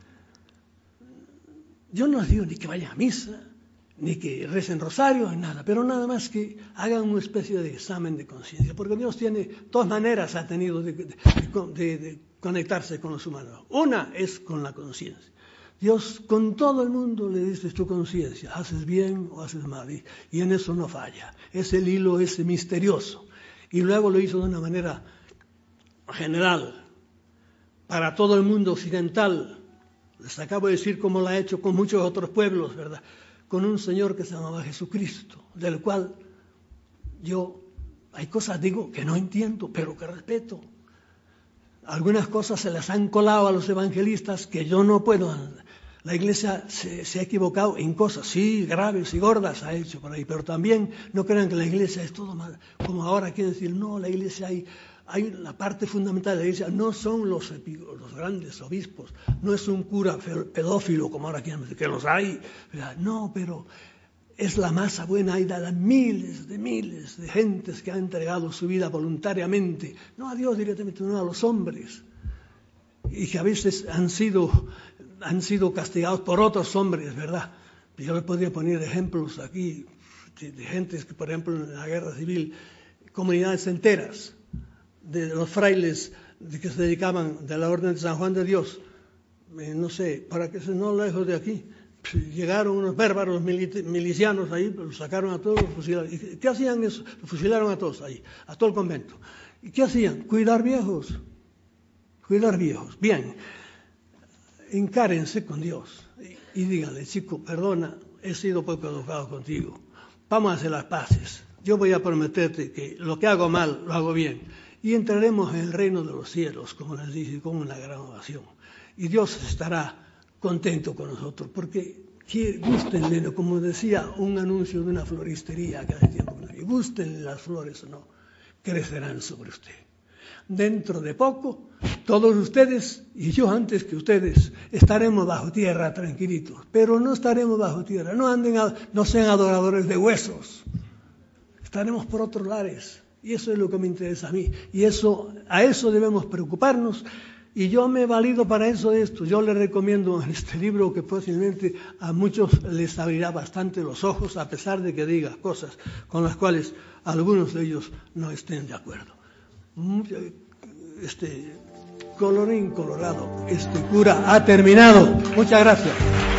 Yo no les digo ni que vayan a misa, ni que recen rosarios, ni nada, pero nada más que hagan una especie de examen de conciencia, porque Dios tiene dos maneras, ha tenido de, de, de, de conectarse con los humanos. Una es con la conciencia. Dios con todo el mundo le dice tu conciencia, haces bien o haces mal, y, y en eso no falla. Es el hilo ese misterioso. Y luego lo hizo de una manera general, para todo el mundo occidental. Les acabo de decir cómo lo ha hecho con muchos otros pueblos, ¿verdad? Con un Señor que se llamaba Jesucristo, del cual yo, hay cosas, digo, que no entiendo, pero que respeto. Algunas cosas se las han colado a los evangelistas que yo no puedo. La Iglesia se, se ha equivocado en cosas, sí, graves y gordas ha hecho por ahí, pero también no crean que la Iglesia es todo mal. Como ahora quieren decir, no, la Iglesia hay... Hay la parte fundamental de la Iglesia, no son los, los grandes obispos, no es un cura pedófilo como ahora quieren decir, que los hay, ¿verdad? No, pero es la masa buena, hay de miles de miles de gentes que han entregado su vida voluntariamente, no a Dios directamente, no a los hombres, y que a veces han sido, han sido castigados por otros hombres, ¿verdad? Yo le podría poner ejemplos aquí de, de gentes que, por ejemplo, en la guerra civil, comunidades enteras, de los frailes de que se dedicaban de la Orden de San Juan de Dios, eh, no sé, para que se no lejos de aquí, pues, llegaron unos bárbaros milicianos ahí, los sacaron a todos, los fusilaron. ¿Y qué hacían eso? Los fusilaron a todos ahí, a todo el convento. ¿Y qué hacían? Cuidar viejos, cuidar viejos. Bien, encárense con Dios y, y díganle: chico, perdona, he sido poco educado contigo, vamos a hacer las paces. Yo voy a prometerte que lo que hago mal, lo hago bien. Y entraremos en el reino de los cielos, como les dije, con una gran ovación. Y Dios estará contento con nosotros, porque gústenle, como decía un anuncio de una floristería que hace tiempo que no hay, gústenle las flores o no, crecerán sobre usted. Dentro de poco, todos ustedes y yo antes que ustedes estaremos bajo tierra tranquilitos, pero no estaremos bajo tierra, no anden a, no sean adoradores de huesos, estaremos por otros lares. Y eso es lo que me interesa a mí. Y eso, a eso debemos preocuparnos. Y yo me he valido para eso de esto. Yo les recomiendo este libro que posiblemente a muchos les abrirá bastante los ojos, a pesar de que diga cosas con las cuales algunos de ellos no estén de acuerdo. Este, colorín colorado, este cura ha terminado. Muchas gracias.